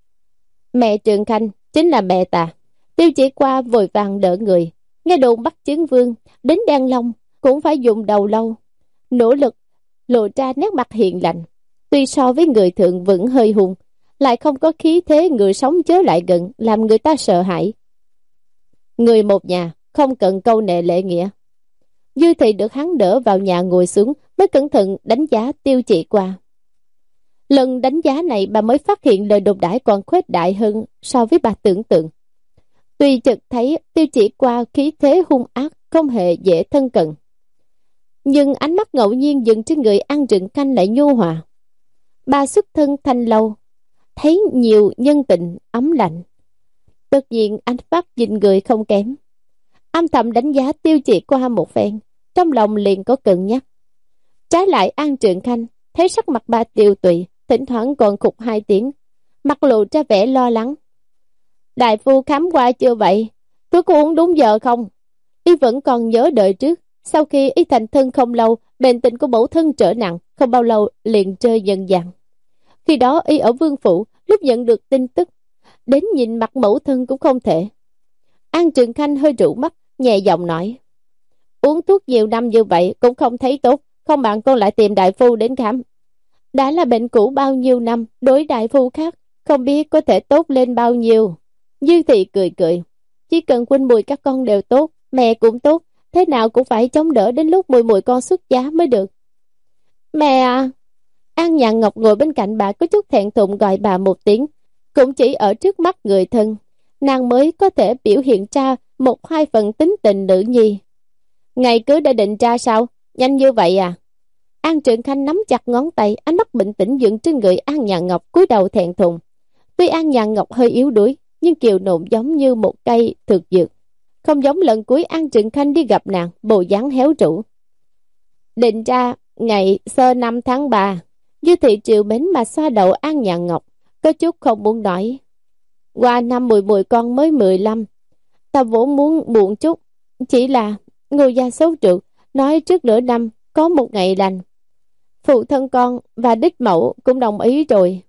Mẹ Trường Khanh chính là mẹ ta. Tiêu Chỉ qua vội vàng đỡ người, nghe đồn Bắc Chiến Vương đến Đan Long cũng phải dùng đầu lâu nỗ lực lộ ra nét mặt hiền lành. Tuy so với người thường vẫn hơi hung, lại không có khí thế người sống chớ lại gần, làm người ta sợ hãi. Người một nhà, không cần câu nệ lễ nghĩa. Dư Thị được hắn đỡ vào nhà ngồi xuống, mới cẩn thận đánh giá Tiêu Chỉ qua. Lần đánh giá này bà mới phát hiện lời đồn đãi còn khuếch đại hơn so với bà tưởng tượng. Tuy chợt thấy Tiêu Chỉ qua khí thế hung ác, không hề dễ thân cận, nhưng ánh mắt ngẫu nhiên dừng trên người An Trừng Khanh lại nhu hòa. Bà xuất thân thanh lâu, thấy nhiều nhân tình ấm lạnh, tất nhiên ánh mắt nhìn người không kém. Âm thầm đánh giá Tiêu Chỉ qua một phen, trong lòng liền có cân nhắc. Trái lại An Trừng Khanh thấy sắc mặt bà tiêu tụy, thỉnh thoảng còn khục hai tiếng, mặt lộ ra vẻ lo lắng. Đại phu khám qua chưa vậy? Thuốc có uống đúng giờ không? Y vẫn còn nhớ đời trước, sau khi y thành thân không lâu, bệnh tình của mẫu thân trở nặng, không bao lâu liền rơi dần dàng. Khi đó y ở Vương Phủ, lúc nhận được tin tức, đến nhìn mặt mẫu thân cũng không thể. An Trừng Khanh hơi rũ mắt, nhẹ giọng nói. Uống thuốc nhiều năm như vậy cũng không thấy tốt, không bạn con lại tìm đại phu đến khám. Đã là bệnh cũ bao nhiêu năm, đối đại phu khác, không biết có thể tốt lên bao nhiêu. Dư Thị cười cười. Chỉ cần huynh muội các con đều tốt, mẹ cũng tốt, thế nào cũng phải chống đỡ đến lúc muội muội con xuất giá mới được. Mẹ à! An Nhạn Ngọc ngồi bên cạnh bà có chút thẹn thùng gọi bà một tiếng. Cũng chỉ ở trước mắt người thân, nàng mới có thể biểu hiện ra một hai phần tính tình nữ nhi. Ngày cưới đã định ra sao? Nhanh như vậy à? An Trừng Khanh nắm chặt ngón tay, ánh mắt bình tĩnh dựng trên người An Nhạn Ngọc, cúi đầu thẹn thùng. Tuy An Nhạn Ngọc hơi yếu đuối, nhưng kiều nộn giống như một cây thực dược, không giống lần cuối An Trừng Khanh đi gặp nàng, bộ dáng héo rũ. Định ra ngày sơ năm tháng ba, Dư Thị triều mến mà xoa đầu An Nhạn Ngọc, có chút không muốn nói. Qua năm mùi mùi con mới mười lăm, ta vốn muốn muộn chút, chỉ là ngô gia xấu trượt, nói trước nửa năm có một ngày lành. Phụ thân con và đích mẫu cũng đồng ý rồi.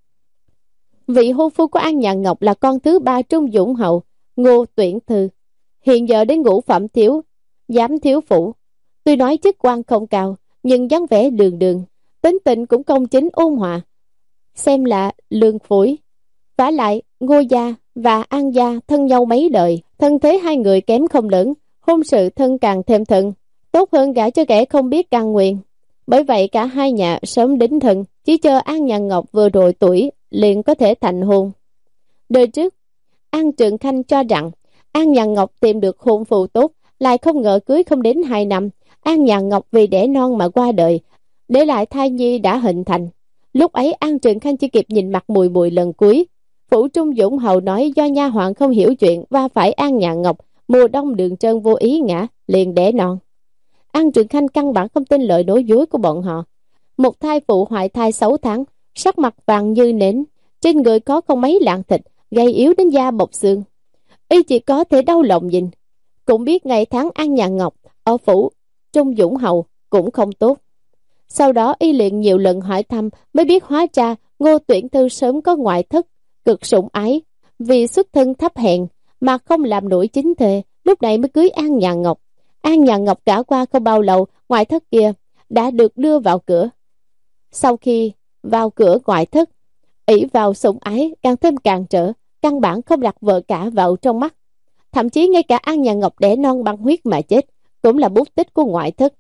Vị hôn phu của An Nhạn Ngọc là con thứ ba Trung Dũng Hậu, Ngô Tuyển Thư, hiện giờ đến ngũ phẩm thiếu, giám thiếu phủ. Tuy nói chức quan không cao, nhưng dáng vẻ đường đường, tính tình cũng công chính ôn hòa, xem là lương phối. Vả lại Ngô gia và An gia thân nhau mấy đời, thân thế hai người kém không lớn, hôn sự thân càng thêm thân, tốt hơn gả cho kẻ không biết căn nguyện. Bởi vậy cả hai nhà sớm đính thân, chỉ chờ An Nhạn Ngọc vừa rồi tuổi liền có thể thành hôn. Đời trước An Trừng Khanh cho rằng An Nhạn Ngọc tìm được hôn phu tốt, lại không ngờ cưới không đến hai năm, An Nhạn Ngọc vì đẻ non mà qua đời, để lại thai nhi đã hình thành. Lúc ấy An Trừng Khanh chỉ kịp nhìn mặt mùi mùi lần cuối. Phủ Trung Dũng Hậu nói do nha hoạn không hiểu chuyện và phải An Nhạn Ngọc mùa đông đường trơn vô ý ngã, liền đẻ non. An Trừng Khanh căn bản không tin lời nói dối của bọn họ. Một thai phụ hoại thai sáu tháng, sắc mặt vàng như nến, trên người có không mấy lạng thịt, gầy yếu đến da bọc xương. Y chỉ có thể đau lòng nhìn, cũng biết ngày tháng An Nhạn Ngọc ở phủ Trung Dũng Hậu cũng không tốt. Sau đó y liền nhiều lần hỏi thăm mới biết hóa ra Ngô Tuyển Thư sớm có ngoại thất, cực sủng ái, vì xuất thân thấp hèn mà không làm nổi chính thề, lúc này mới cưới An Nhạn Ngọc. An Nhạn Ngọc gả qua không bao lâu, ngoại thất kia đã được đưa vào cửa. Sau khi vào cửa ngoại thất, ỷ vào sủng ái càng thêm càn trở, căn bản không đặt vợ cả vào trong mắt. Thậm chí ngay cả An Nhạn Ngọc đẻ non băng huyết mà chết cũng là bút tích của ngoại thất.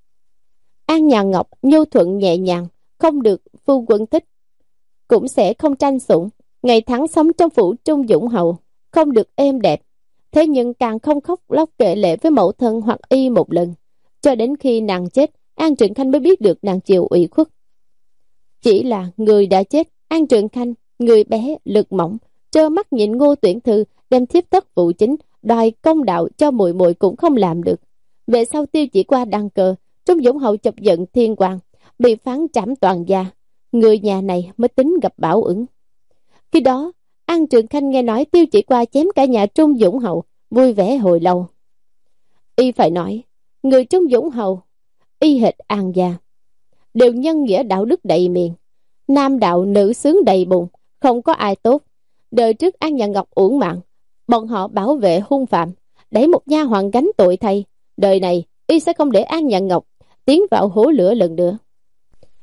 An Nhạn Ngọc nhu thuận nhẹ nhàng, không được phu quân thích, cũng sẽ không tranh sủng, ngày tháng sống trong phủ Trung Dũng Hậu, không được êm đẹp. Thế nhưng càng không khóc lóc kể lệ với mẫu thân hoặc y một lần, cho đến khi nàng chết, An Trừng Khanh mới biết được nàng chịu ủy khuất. Chỉ là người đã chết, An Trừng Khanh, người bé, lực mỏng, trơ mắt nhìn Ngô Tuyển Thư đem thiếp thất vụ chính, đòi công đạo cho muội muội cũng không làm được. Về sau Tiêu Chỉ qua đăng cơ, Trung Dũng Hậu chọc giận thiên hoàng, bị phán trảm toàn gia, người nhà này mới tính gặp bão ứng. Khi đó An Trừng Khanh nghe nói Tiêu Chỉ qua chém cả nhà Trung Dũng Hậu, vui vẻ hồi lâu. Y phải nói, người Trung Dũng Hậu y hệt An gia, đều nhân nghĩa đạo đức đầy miệng, nam đạo nữ sướng đầy bụng, không có ai tốt. Đời trước An Nhạn Ngọc uổng mạng, bọn họ bảo vệ hung phạm, đẩy một nha hoàn gánh tội thay. Đời này y sẽ không để An Nhạn Ngọc tiến vào hố lửa lần nữa.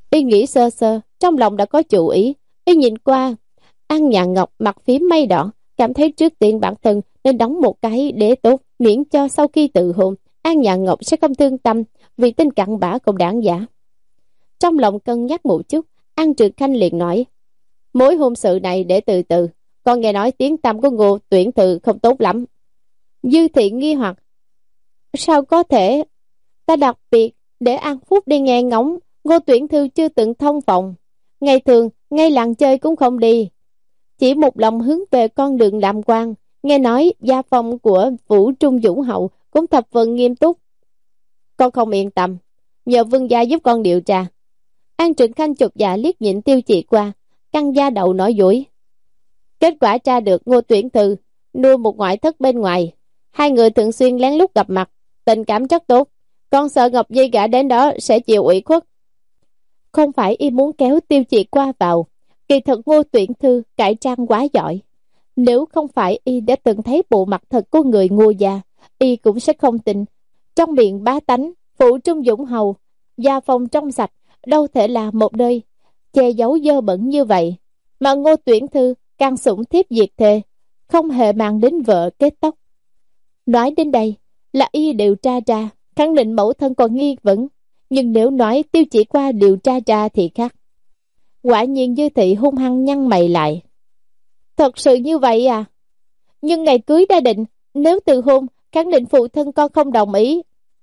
Y nghĩ sơ sơ, trong lòng đã có chủ ý. Y nhìn qua An Nhạn Ngọc mặt phím mây đỏ, cảm thấy trước tiên bản thân nên đóng một cái đế tốt, miễn cho sau khi tự hôn, An Nhạn Ngọc sẽ không thương tâm vì tin cặn bã cũng đáng giả. Trong lòng cân nhắc một chút, An Trực Khanh liền nói, mối hôn sự này để từ từ, con nghe nói tiếng tăm của Ngô Tuyển Thư không tốt lắm. Dư Thị nghi hoặc, sao có thể? Ta đặc biệt để An Phúc đi nghe ngóng, Ngô Tuyển Thư chưa từng thông phòng, ngày thường ngay làng chơi cũng không đi, chỉ một lòng hướng về con đường làm quan. Nghe nói gia phong của Vũ Trung Dũng Hậu cũng thập phần nghiêm túc, con không yên tâm, nhờ vương gia giúp con điều tra. An Trịnh Khanh chột dạ liếc nhìn Tiêu Chỉ qua, căng da đầu nói dối. Kết quả tra được Ngô Tuyển Thư nuôi một ngoại thất bên ngoài, hai người thường xuyên lén lút gặp mặt, tình cảm rất tốt, con sợ Ngọc Di gả đến đó sẽ chịu ủy khuất. Không phải y muốn kéo Tiêu Chỉ qua vào, kỳ thực Ngô Tuyển Thư cải trang quá giỏi, nếu không phải y đã từng thấy bộ mặt thật của người Ngô gia, y cũng sẽ không tin. Trong miệng bá tánh, Phụ Trung Dũng Hầu gia phong trong sạch, đâu thể là một nơi che giấu dơ bẩn như vậy. Mà Ngô Tuyển Thư càng sủng thiếp diệt thề, không hề mang đến vợ kết tóc. Nói đến đây là y điều tra ra, khẳng định mẫu thân còn nghi vấn, nhưng nếu nói Tiêu Chỉ qua điều tra ra thì khác. Quả nhiên Dư Thị hung hăng nhăn mày lại. Thật sự như vậy à? Nhưng ngày cưới đã định, nếu từ hôn, khẳng định phụ thân con không đồng ý.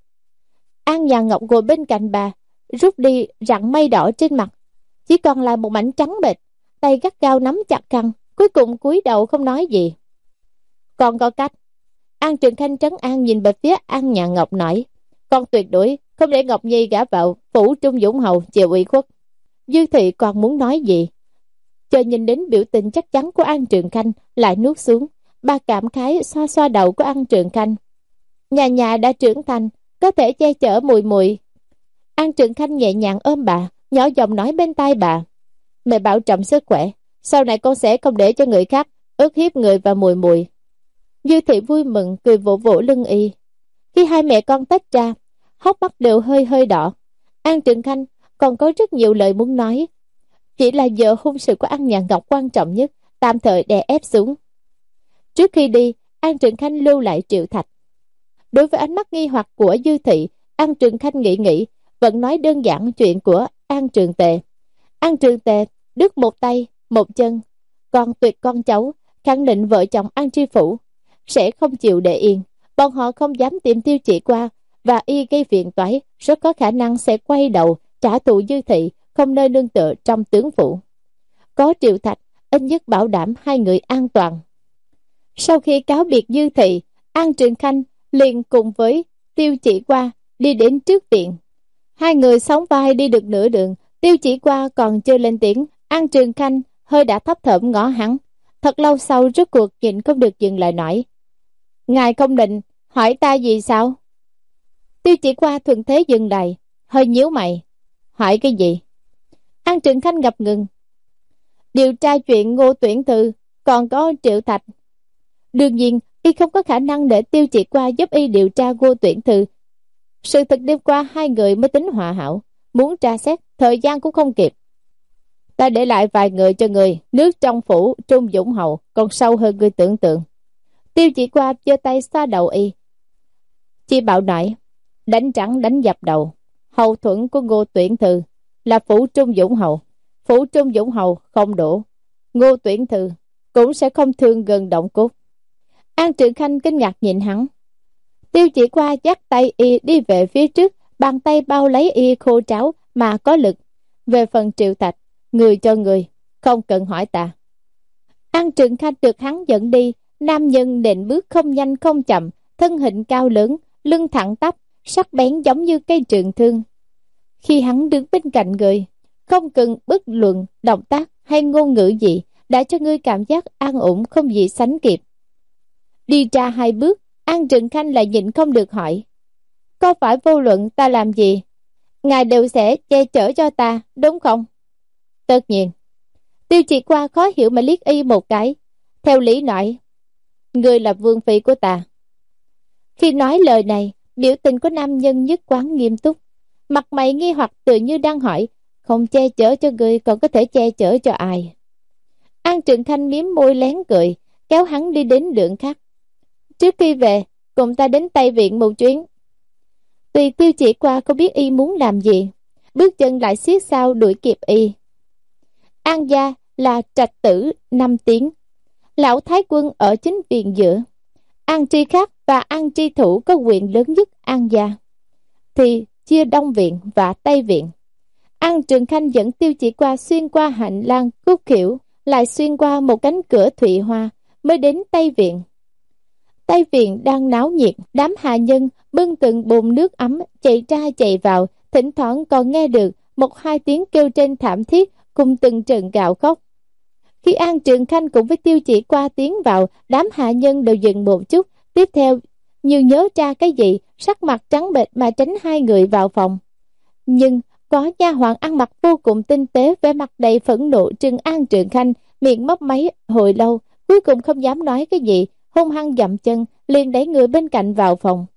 An Nhàn Ngọc ngồi bên cạnh bà, rút đi rặng mây đỏ trên mặt, chỉ còn lại một mảnh trắng bệch, tay gắt gao nắm chặt khăn, cuối cùng cúi đầu không nói gì. Con có cách. An Trường Khanh trấn an nhìn về phía An Nhàn Ngọc nói, con tuyệt đối không để Ngọc Nhi gả vào Phủ Trung Dũng Hầu chịu ủy khuất. Dư Thị còn muốn nói gì, chờ nhìn đến biểu tình chắc chắn của An Trường Khanh lại nuốt xuống. Bà cảm khái xoa xoa đầu của An Trường Khanh. Nhà nhà đã trưởng thành, có thể che chở mùi mùi. An Trường Khanh nhẹ nhàng ôm bà, nhỏ giọng nói bên tai bà, mẹ bảo trọng sức khỏe, sau này con sẽ không để cho người khác ức hiếp người và mùi mùi. Dư Thị vui mừng cười vỗ vỗ lưng y. Khi hai mẹ con tách ra, hốc mắt đều hơi hơi đỏ. An Trường Khanh còn có rất nhiều lời muốn nói, chỉ là giờ hôn sự của An Nhàn Ngọc quan trọng nhất, tạm thời đè ép xuống. Trước khi đi, An Trường Khanh lưu lại Triệu Thạch. Đối với ánh mắt nghi hoặc của Dư Thị, An Trường Khanh nghĩ nghĩ, vẫn nói đơn giản chuyện của An Trường Tề. An Trường Tề đứt một tay, một chân, còn tuyệt con cháu, khẳng định vợ chồng An Tri Phủ sẽ không chịu để yên. Bọn họ không dám tìm Tiêu Chỉ qua, và y gây phiền toái, rất có khả năng sẽ quay đầu trả thù Dư Thị, không nơi nương tựa trong tướng phủ. Có Triệu Thạch, ít nhất bảo đảm hai người an toàn. Sau khi cáo biệt Dư Thị, An Trường Khanh liền cùng với Tiêu Chỉ qua đi đến trước viện. Hai người sóng vai đi được nửa đường, Tiêu Chỉ qua còn chưa lên tiếng, An Trường Khanh hơi đã thấp thởm ngõ hắn. Thật lâu sau rốt cuộc nhịn không được dừng lại nói, ngài không định hỏi ta gì sao? Tiêu Chỉ qua thuận thế dừng lại, hơi nhíu mày, hỏi cái gì? An Trường Khanh ngập ngừng, điều tra chuyện Ngô Tuyển Thư, còn có Triệu Thạch. Đương nhiên y không có khả năng để Tiêu Chỉ qua giúp y điều tra Ngô Tuyển Thư. Sự thật đêm qua hai người mới tính hòa hảo, muốn tra xét thời gian cũng không kịp. Ta để lại vài người cho người, nước trong phủ Trung Dũng Hầu còn sâu hơn người tưởng tượng. Tiêu Chỉ qua giơ tay xoa đầu y. Chi bảo nói, đánh trắng đánh dập đầu, hậu thuẫn của Ngô Tuyển Thư là phủ Trung Dũng Hầu. Phủ Trung Dũng Hầu không đủ, Ngô Tuyển Thư cũng sẽ không thương gần động cốt. An Trường Khanh kinh ngạc nhìn hắn. Tiêu Chỉ qua dắt tay y đi về phía trước, bàn tay bao lấy y khô tráo mà có lực. Về phần Triệu Thạch, người cho người, không cần hỏi ta. An Trường Khanh được hắn dẫn đi, nam nhân nện bước không nhanh không chậm, thân hình cao lớn, lưng thẳng tắp, sắc bén giống như cây trường thương. Khi hắn đứng bên cạnh người, không cần bất luận động tác hay ngôn ngữ gì, đã cho ngươi cảm giác an ổn không gì sánh kịp. Đi ra hai bước, An Trường Khanh lại nhịn không được hỏi, có phải vô luận ta làm gì, ngài đều sẽ che chở cho ta, đúng không? Tất nhiên. Tiêu Chỉ qua khó hiểu mà liếc y một cái. Theo lý nói, ngươi là vương phi của ta. Khi nói lời này, biểu tình của nam nhân nhất quán nghiêm túc, mặt mày nghi hoặc tự như đang hỏi, không che chở cho ngươi còn có thể che chở cho ai? An Trường Khanh miếm môi lén cười, kéo hắn đi đến Lượng Khắc. Trước khi về, cùng ta đến Tây Viện một chuyến. Tùy Tiêu Chỉ Qua không biết y muốn làm gì, bước chân lại siết sao đuổi kịp y. An gia là trạch tử năm tiếng, lão thái quân ở chính viện giữa. An Tri Khắc và An Tri Thủ có quyền lớn nhất An gia, thì chia Đông Viện và Tây Viện. An Trường Khanh dẫn Tiêu Chỉ Qua xuyên qua hành lang Cúc Khỉu, lại xuyên qua một cánh cửa thụy hoa, mới đến Tây Viện. Tây Viện đang náo nhiệt, đám hạ nhân bưng từng bồn nước ấm chạy ra chạy vào, thỉnh thoảng còn nghe được một hai tiếng kêu trên thảm thiết cùng từng trận gào khóc. Khi An Trường Khanh cùng với Tiêu Chỉ Qua tiến vào, đám hạ nhân đều dừng một chút, tiếp theo như nhớ ra cái gì, sắc mặt trắng bệch mà tránh hai người vào phòng. Nhưng có nha hoàn ăn mặc vô cùng tinh tế, vẻ mặt đầy phẫn nộ trừng An Trường Khanh, miệng mấp máy hồi lâu, cuối cùng không dám nói cái gì, hung hăng dậm chân, liền đẩy người bên cạnh vào phòng.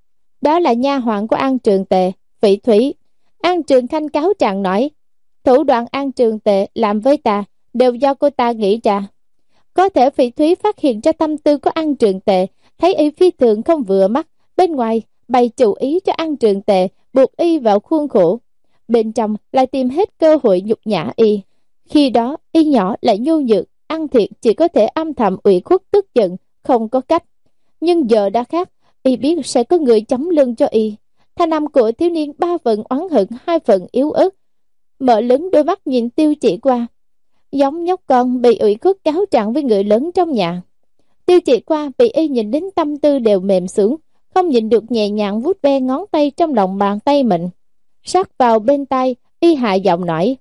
Đó là nha hoàn của An Trường Tề, Phỉ Thúy. An Trường Khanh cáo trạng nói, thủ đoạn An Trường Tề làm với ta đều do cô ta nghĩ ra. Có thể Phỉ Thúy phát hiện ra tâm tư của An Trường Tề, thấy y phi thường không vừa mắt, bên ngoài bày chủ ý cho An Trường Tề, buộc y vào khuôn khổ, bên trong lại tìm hết cơ hội nhục nhã y. Khi đó y nhỏ lại nhu nhược, ăn thiệt chỉ có thể âm thầm ủy khuất tức giận, không có cách. Nhưng giờ đã khác, y biết sẽ có người chống lưng cho y. Thanh âm của thiếu niên ba phần oán hận, hai phần yếu ớt, mở lớn đôi mắt nhìn Tiêu Chỉ Qua, giống nhóc con bị ủy khuất cáo trạng với người lớn trong nhà. Tiêu Chỉ Qua bị y nhìn đến tâm tư đều mềm xuống, không nhìn được nhẹ nhàng vuốt ve ngón tay trong lòng bàn tay mình, sát vào bên tai y hạ giọng nói,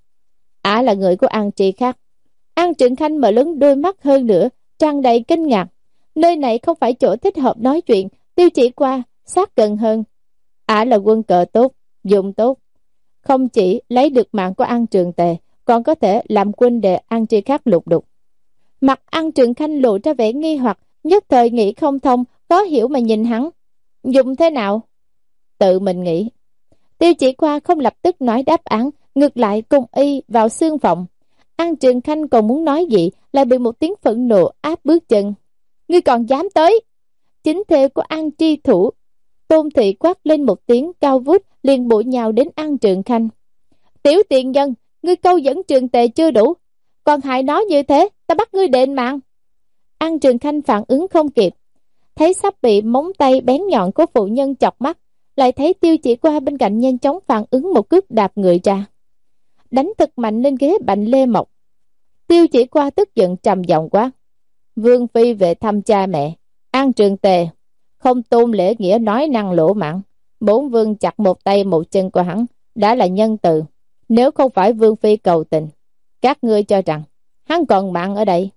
ả là người của An Tri Khắc. An Trường Khanh mở lớn đôi mắt hơn nữa, tràn đầy kinh ngạc. Nơi này không phải chỗ thích hợp nói chuyện. Tiêu Chỉ Qua sát gần hơn, ả là quân cờ tốt, dùng tốt, không chỉ lấy được mạng của An Trường Tề, còn có thể làm quân đệ An Tri Khắc lục đục. Mặt An Trường Khanh lộ ra vẻ nghi hoặc, nhất thời nghĩ không thông, khó hiểu mà nhìn hắn. Dùng thế nào? Tự mình nghĩ. Tiêu Chỉ Qua không lập tức nói đáp án, ngược lại cùng y vào xương phòng. An Trường Khanh còn muốn nói gì, lại bị một tiếng phẫn nộ áp bước chân. Ngươi còn dám tới? Chính thê của An Tri Thủ Tôn Thị quát lên một tiếng cao vút, liền bổ nhào đến An Trường Khanh. Tiểu tiện nhân, ngươi câu dẫn Trường Tề chưa đủ, còn hại nó như thế, ta bắt ngươi đền mạng. An Trường Khanh phản ứng không kịp, thấy sắp bị móng tay bén nhọn của phụ nhân chọc mắt, lại thấy Tiêu Chỉ Qua bên cạnh nhanh chóng phản ứng một cước đạp người ra, đánh thật mạnh lên ghế bành lê mộc. Tiêu Chỉ Qua tức giận trầm giọng quát, Vương phi về thăm cha mẹ, An Trường Tề không tôn lễ nghĩa, nói năng lỗ mãng, bổn vương chặt một tay một chân của hắn đã là nhân từ. Nếu không phải Vương phi cầu tình, các ngươi cho rằng hắn còn mạng ở đây?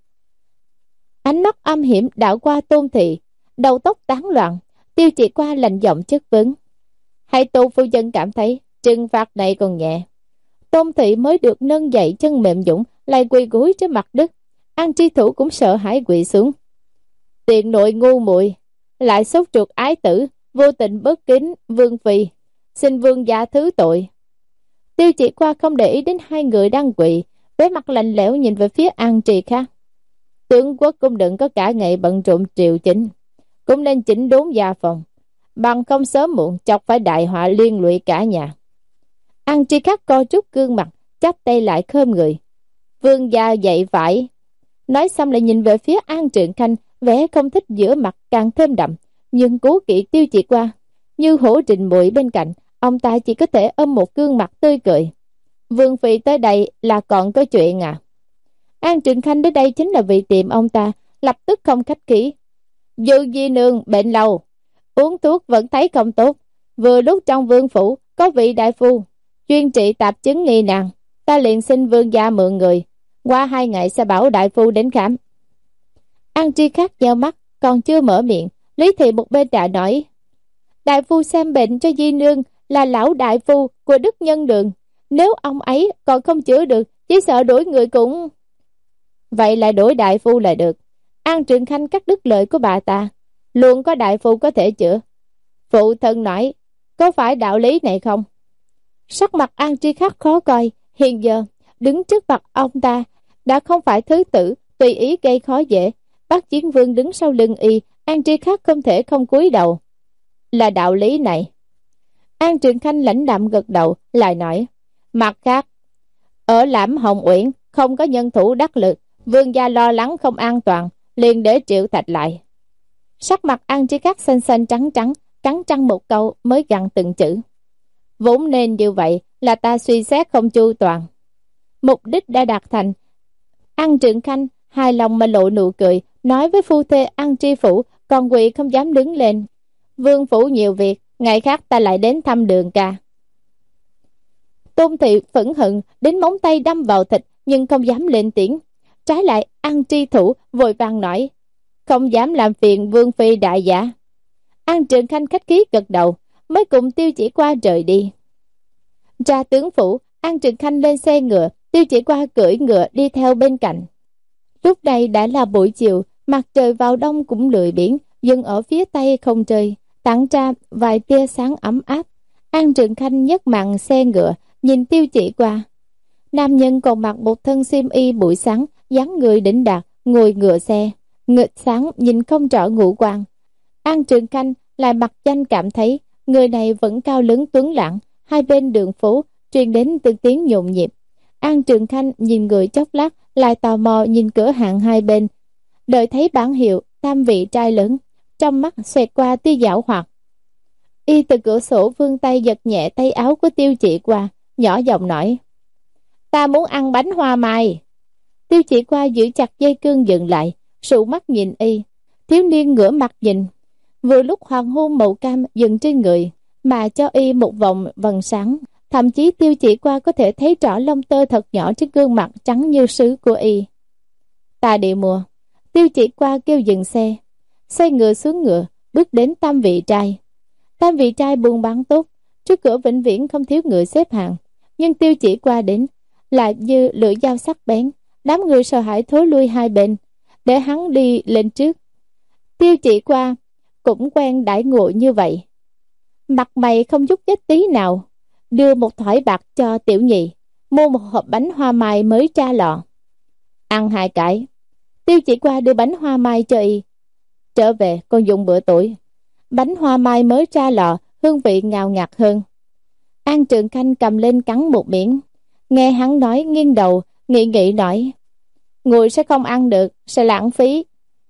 Ánh mắt âm hiểm đảo qua Tôn Thị, đầu tóc tán loạn. Tiêu Chỉ Qua lạnh giọng chất vấn, hay Tôn phu nhân cảm thấy trừng phạt này còn nhẹ? Tôn Thị mới được nâng dậy, chân mềm nhũn lại quỳ gối trên mặt đất. An Tri Thủ cũng sợ hãi quỳ xuống. Tiện nội ngu muội, lại sốt ruột ái tử, vô tình bất kính Vương phi, xin vương gia thứ tội. Tiêu Chỉ Qua không để ý đến hai người đang quỳ, với mặt lạnh lẽo nhìn về phía An Tri Khắc. Tướng quốc cũng đừng có cả ngày bận rộn triều chính, cũng nên chỉnh đốn gia phòng, bằng không sớm muộn chọc phải đại họa liên lụy cả nhà. An Tri Khắc co rút gương mặt, chắp tay lại khom người. Vương gia dạy phải. Nói xong lại nhìn về phía An Trường Khanh, vẻ không thích giữa mặt càng thêm đậm, nhưng cố kỵ Tiêu Chỉ Qua. Như hổ rình mồi bên cạnh, ông ta chỉ có thể ôm một gương mặt tươi cười. Vương phi tới đây là còn có chuyện à? An Trường Khanh đến đây chính là vì tìm ông ta, lập tức không khách khí. Dư di nương bệnh lâu, uống thuốc vẫn thấy không tốt. Vừa lúc trong vương phủ có vị đại phu chuyên trị tạp chứng nghi nan, ta liền xin vương gia mượn người, qua hai ngày sẽ bảo đại phu đến khám. An Tri Khắc nheo mắt, còn chưa mở miệng, Lý Thị một bên đã nói, đại phu xem bệnh cho di nương là lão đại phu của Đức Nhân Đường, nếu ông ấy còn không chữa được, chỉ sợ đổi người cũng... Vậy lại đổi đại phu là được. An Trường Khanh cắt đứt lời của bà ta, luôn có đại phu có thể chữa. Phụ thân nói, có phải đạo lý này không? Sắc mặt An Tri Khắc khó coi, Hiện giờ, đứng trước mặt ông ta, đã không phải thứ tử, tùy ý gây khó dễ. Bác Chiến Vương đứng sau lưng y, An Tri Khắc không thể không cúi đầu. Là đạo lý này. An Trường Khanh lãnh đạm gật đầu, lại nói, mặt khác, ở Lãm Hồng Uyển không có nhân thủ đắc lực, vương gia lo lắng không an toàn, liền để Triệu Thạch lại. Sắc mặt An Tri Khắc xanh xanh trắng trắng, cắn răng một câu mới gằn từng chữ. Vốn nên như vậy, là ta suy xét không chu toàn. Mục đích đã đạt thành. An Trường Khanh hài lòng mà lộ nụ cười, nói với phu thê An Tri Phủ, còn quỵ không dám đứng lên. Vương phủ nhiều việc, ngày khác ta lại đến thăm Đường ca. Tôn Thị phẫn hận đến móng tay đâm vào thịt, nhưng không dám lên tiếng. Trái lại An Tri Thủ vội vàng nói, không dám làm phiền Vương phi đại giả. An Trường Khanh khách khí gật đầu, mới cùng Tiêu Chỉ Qua rời đi. Ra tướng phủ, An Trường Khanh lên xe ngựa, Tiêu Chỉ Qua cưỡi ngựa đi theo bên cạnh. Lúc này đã là buổi chiều, mặt trời vào đông cũng lười biếng, dừng ở phía tây không trời, tản ra vài tia sáng ấm áp. An Trường Khanh nhấc màn xe ngựa, nhìn Tiêu Chỉ Qua. Nam nhân còn mặc một thân xiêm y buổi sáng, dáng người đỉnh đạt, ngồi ngựa xe, nghịch sáng nhìn không rõ ngũ quan. An Trường Khanh lại mặc danh cảm thấy người này vẫn cao lớn tuấn lãng. Hai bên đường phố truyền đến từng tiếng nhộn nhịp. An Trường Khanh nhìn người chốc lát, lại tò mò nhìn cửa hàng hai bên. Đợi thấy bản hiệu tam vị trai lớn, trong mắt xoẹt qua tia giảo hoạt. Y từ cửa sổ vươn tay giật nhẹ tay áo của Tiêu Chỉ Qua, nhỏ giọng nói, ta muốn ăn bánh hoa mai. Tiêu Chỉ Qua giữ chặt dây cương dừng lại, sụ mắt nhìn y. Thiếu niên ngửa mặt nhìn, vừa lúc hoàng hôn màu cam dừng trên người, mà cho y một vòng vầng sáng. Thậm chí Tiêu Chỉ Qua có thể thấy rõ lông tơ thật nhỏ trên gương mặt trắng như sứ của y. Ta đi mua. Tiêu Chỉ Qua kêu dừng xe, xoay ngựa xuống ngựa, bước đến tam vị trai. Tam vị trai buôn bán tốt, trước cửa vĩnh viễn không thiếu người xếp hàng. Nhưng Tiêu Chỉ Qua đến, lại như lưỡi dao sắc bén, đám người sợ hãi thối lui hai bên, để hắn đi lên trước. Tiêu Chỉ Qua cũng quen đãi ngộ như vậy, mặt mày không nhúc nhích tí nào, đưa một thỏi bạc cho tiểu nhị, mua một hộp bánh hoa mai mới tra lọ. Ăn hai cái. Tiêu Chỉ Qua đưa bánh hoa mai cho y. Trở về con dùng bữa tối. Bánh hoa mai mới tra lọ, hương vị ngào ngạt hơn. An Trường Khanh cầm lên cắn một miếng, nghe hắn nói nghiêng đầu, nghĩ nghĩ nói, người sẽ không ăn được, sẽ lãng phí.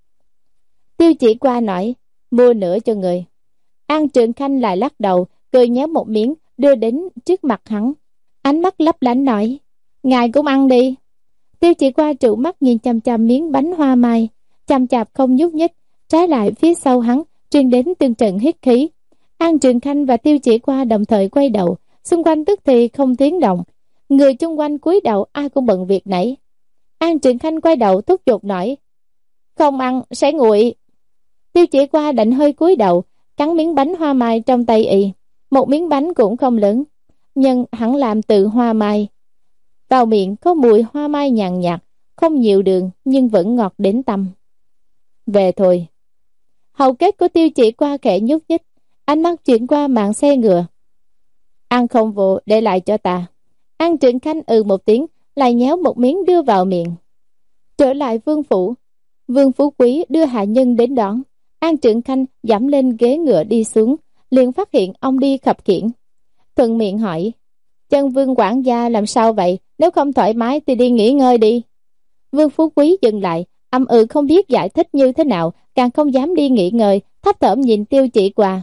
Tiêu Chỉ Qua nói, mua nữa cho người. An Trường Khanh lại lắc đầu, cười nhéo một miếng, đưa đến trước mặt hắn. Ánh mắt lấp lánh nói, ngài cũng ăn đi. Tiêu Chỉ Qua trụ mắt nhìn chằm chằm miếng bánh hoa mai, chằm chạp không nhúc nhích. Trái lại phía sau hắn truyền đến từng trận hít khí. An Trường Khanh và Tiêu Chỉ Qua đồng thời quay đầu, xung quanh tức thì không tiếng động. Người chung quanh cúi đầu ai cũng bận việc nãy. An Trường Khanh quay đầu thúc giục nói, không ăn sẽ nguội. Tiêu Chỉ Qua định hơi cúi đầu, cắn miếng bánh hoa mai trong tay y. Một miếng bánh cũng không lớn, nhưng hắn làm từ hoa mai. Vào miệng có mùi hoa mai nhàn nhạt, không nhiều đường nhưng vẫn ngọt đến tâm. Về thôi. Hầu kết của Tiêu Chỉ Qua khẽ nhúc nhích, ánh mắt chuyển qua màn xe ngựa. Ăn không vô, để lại cho ta. An Trường Khanh ừ một tiếng, lại nhéo một miếng đưa vào miệng. Trở lại vương phủ, Vương Phú Quý đưa hạ nhân đến đón. An Trường Khanh dẫm lên ghế ngựa đi xuống, liền phát hiện ông đi khập khiễng. Thuận miệng hỏi, chân Vương quản gia làm sao vậy, nếu không thoải mái thì đi nghỉ ngơi đi. Vương Phú Quý dừng lại, âm ừ không biết giải thích như thế nào, càng không dám đi nghỉ ngơi, thấp thỏm nhìn Tiêu Chỉ Qua.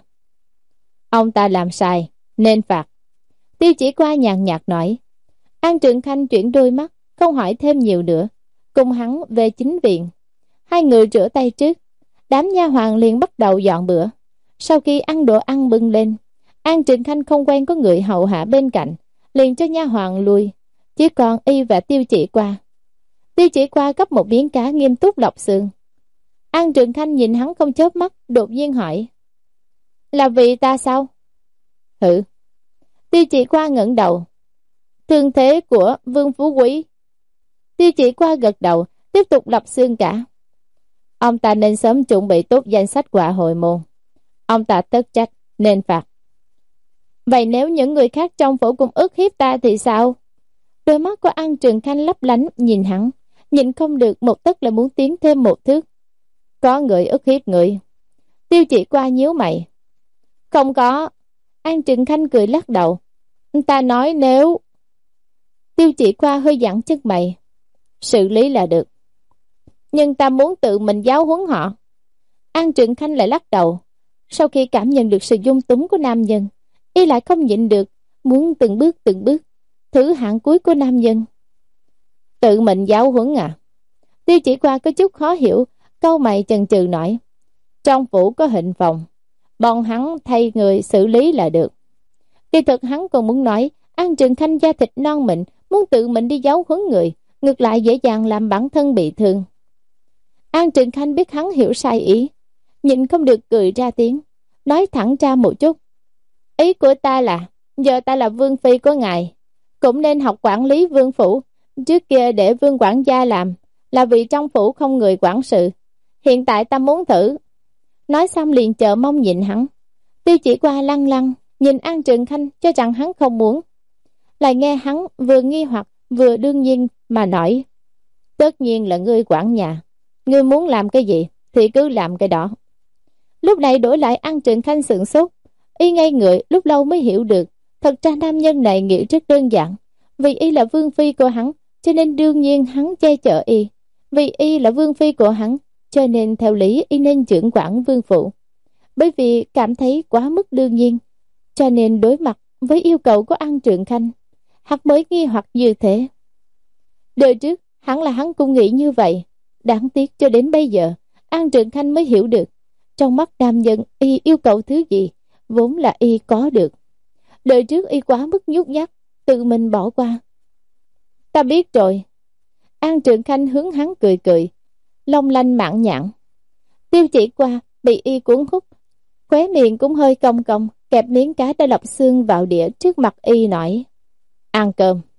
Ông ta làm sai, nên phạt. Tiêu Chỉ Qua nhàn nhạt nói. An Trường Khanh chuyển đôi mắt, không hỏi thêm nhiều nữa, cùng hắn về chính viện. Hai người rửa tay trước, đám nha hoàn liền bắt đầu dọn bữa. Sau khi ăn đồ ăn bưng lên, An Trường Khanh không quen có người hầu hạ bên cạnh, liền cho nha hoàn lui, chỉ còn y và Tiêu Chỉ Qua. Tiêu Chỉ Qua gấp một miếng cá nghiêm túc lọc xương. An Trường Khanh nhìn hắn không chớp mắt, đột nhiên hỏi, là vì ta sao? Hử? Tiêu Chỉ Qua ngẩng đầu. Thương thế của Vương Phú Quý. Tiêu Chỉ Qua gật đầu, tiếp tục lọc xương cả. Ông ta nên sớm chuẩn bị tốt danh sách quả hội môn. Ông ta tất trách, nên phạt. Vậy nếu những người khác trong phủ cùng ức hiếp ta thì sao? Đôi mắt của An Trường Khanh lấp lánh nhìn hắn, nhìn không được một tấc lại muốn tiến thêm một thước. Có người ức hiếp người. Tiêu Chỉ Qua nhíu mày. Không có. An Trường Khanh cười lắc đầu. Ta nói nếu... Tiêu Chỉ Qua hơi giãn chân mày. Xử lý là được. Nhưng ta muốn tự mình giáo huấn họ. An Trường Khanh lại lắc đầu. Sau khi cảm nhận được sự dung túng của nam nhân, y lại không nhịn được, muốn từng bước từng bước thử hạng cuối của nam nhân. Tự mình giáo huấn à? Tiêu Chỉ Qua có chút khó hiểu, câu mày chần chừ nói. Trong phủ có hình phòng, bọn hắn thay người xử lý là được. Kỳ thực hắn còn muốn nói An Trường Khanh da thịt non mịn, muốn tự mình đi giáo huấn người, ngược lại dễ dàng làm bản thân bị thương. An Trường Khanh biết hắn hiểu sai ý, nhịn không được cười ra tiếng, nói thẳng ra một chút. Ý của ta là, giờ ta là vương phi của ngài, cũng nên học quản lý vương phủ. Trước kia để vương quản gia làm, là vì trong phủ không người quản sự. Hiện tại ta muốn thử. Nói xong liền chờ mong nhìn hắn. Tiêu Chỉ Qua lăng lăng nhìn An Trường Khanh cho rằng hắn không muốn. Lại nghe hắn vừa nghi hoặc vừa đương nhiên mà nói. Tất nhiên là ngươi quản nhà. Ngươi muốn làm cái gì thì cứ làm cái đó. Lúc này đổi lại An Trường Khanh sửng sốt. Y ngây người lúc lâu mới hiểu được. Thật ra nam nhân này nghĩ rất đơn giản. Vì y là vương phi của hắn, cho nên đương nhiên hắn che chở y. Vì y là vương phi của hắn, cho nên theo lý y nên trưởng quản vương phủ. Bởi vì cảm thấy quá mức đương nhiên, cho nên đối mặt với yêu cầu của An Trường Khanh, hắn mới nghi hoặc như thế. Đời trước hắn là hắn cũng nghĩ như vậy. Đáng tiếc cho đến bây giờ An Trường Khanh mới hiểu được, trong mắt nam nhân y yêu cầu thứ gì vốn là y có được. Đời trước y quá mức nhút nhát, tự mình bỏ qua. Ta biết rồi. An Trường Khanh hướng hắn cười cười, long lanh mãn nhãn. Tiêu Chỉ Qua bị y cuốn hút, khóe miệng cũng hơi cong cong, kẹp miếng cá đã lọc xương vào đĩa trước mặt y nói. Ăn cơm.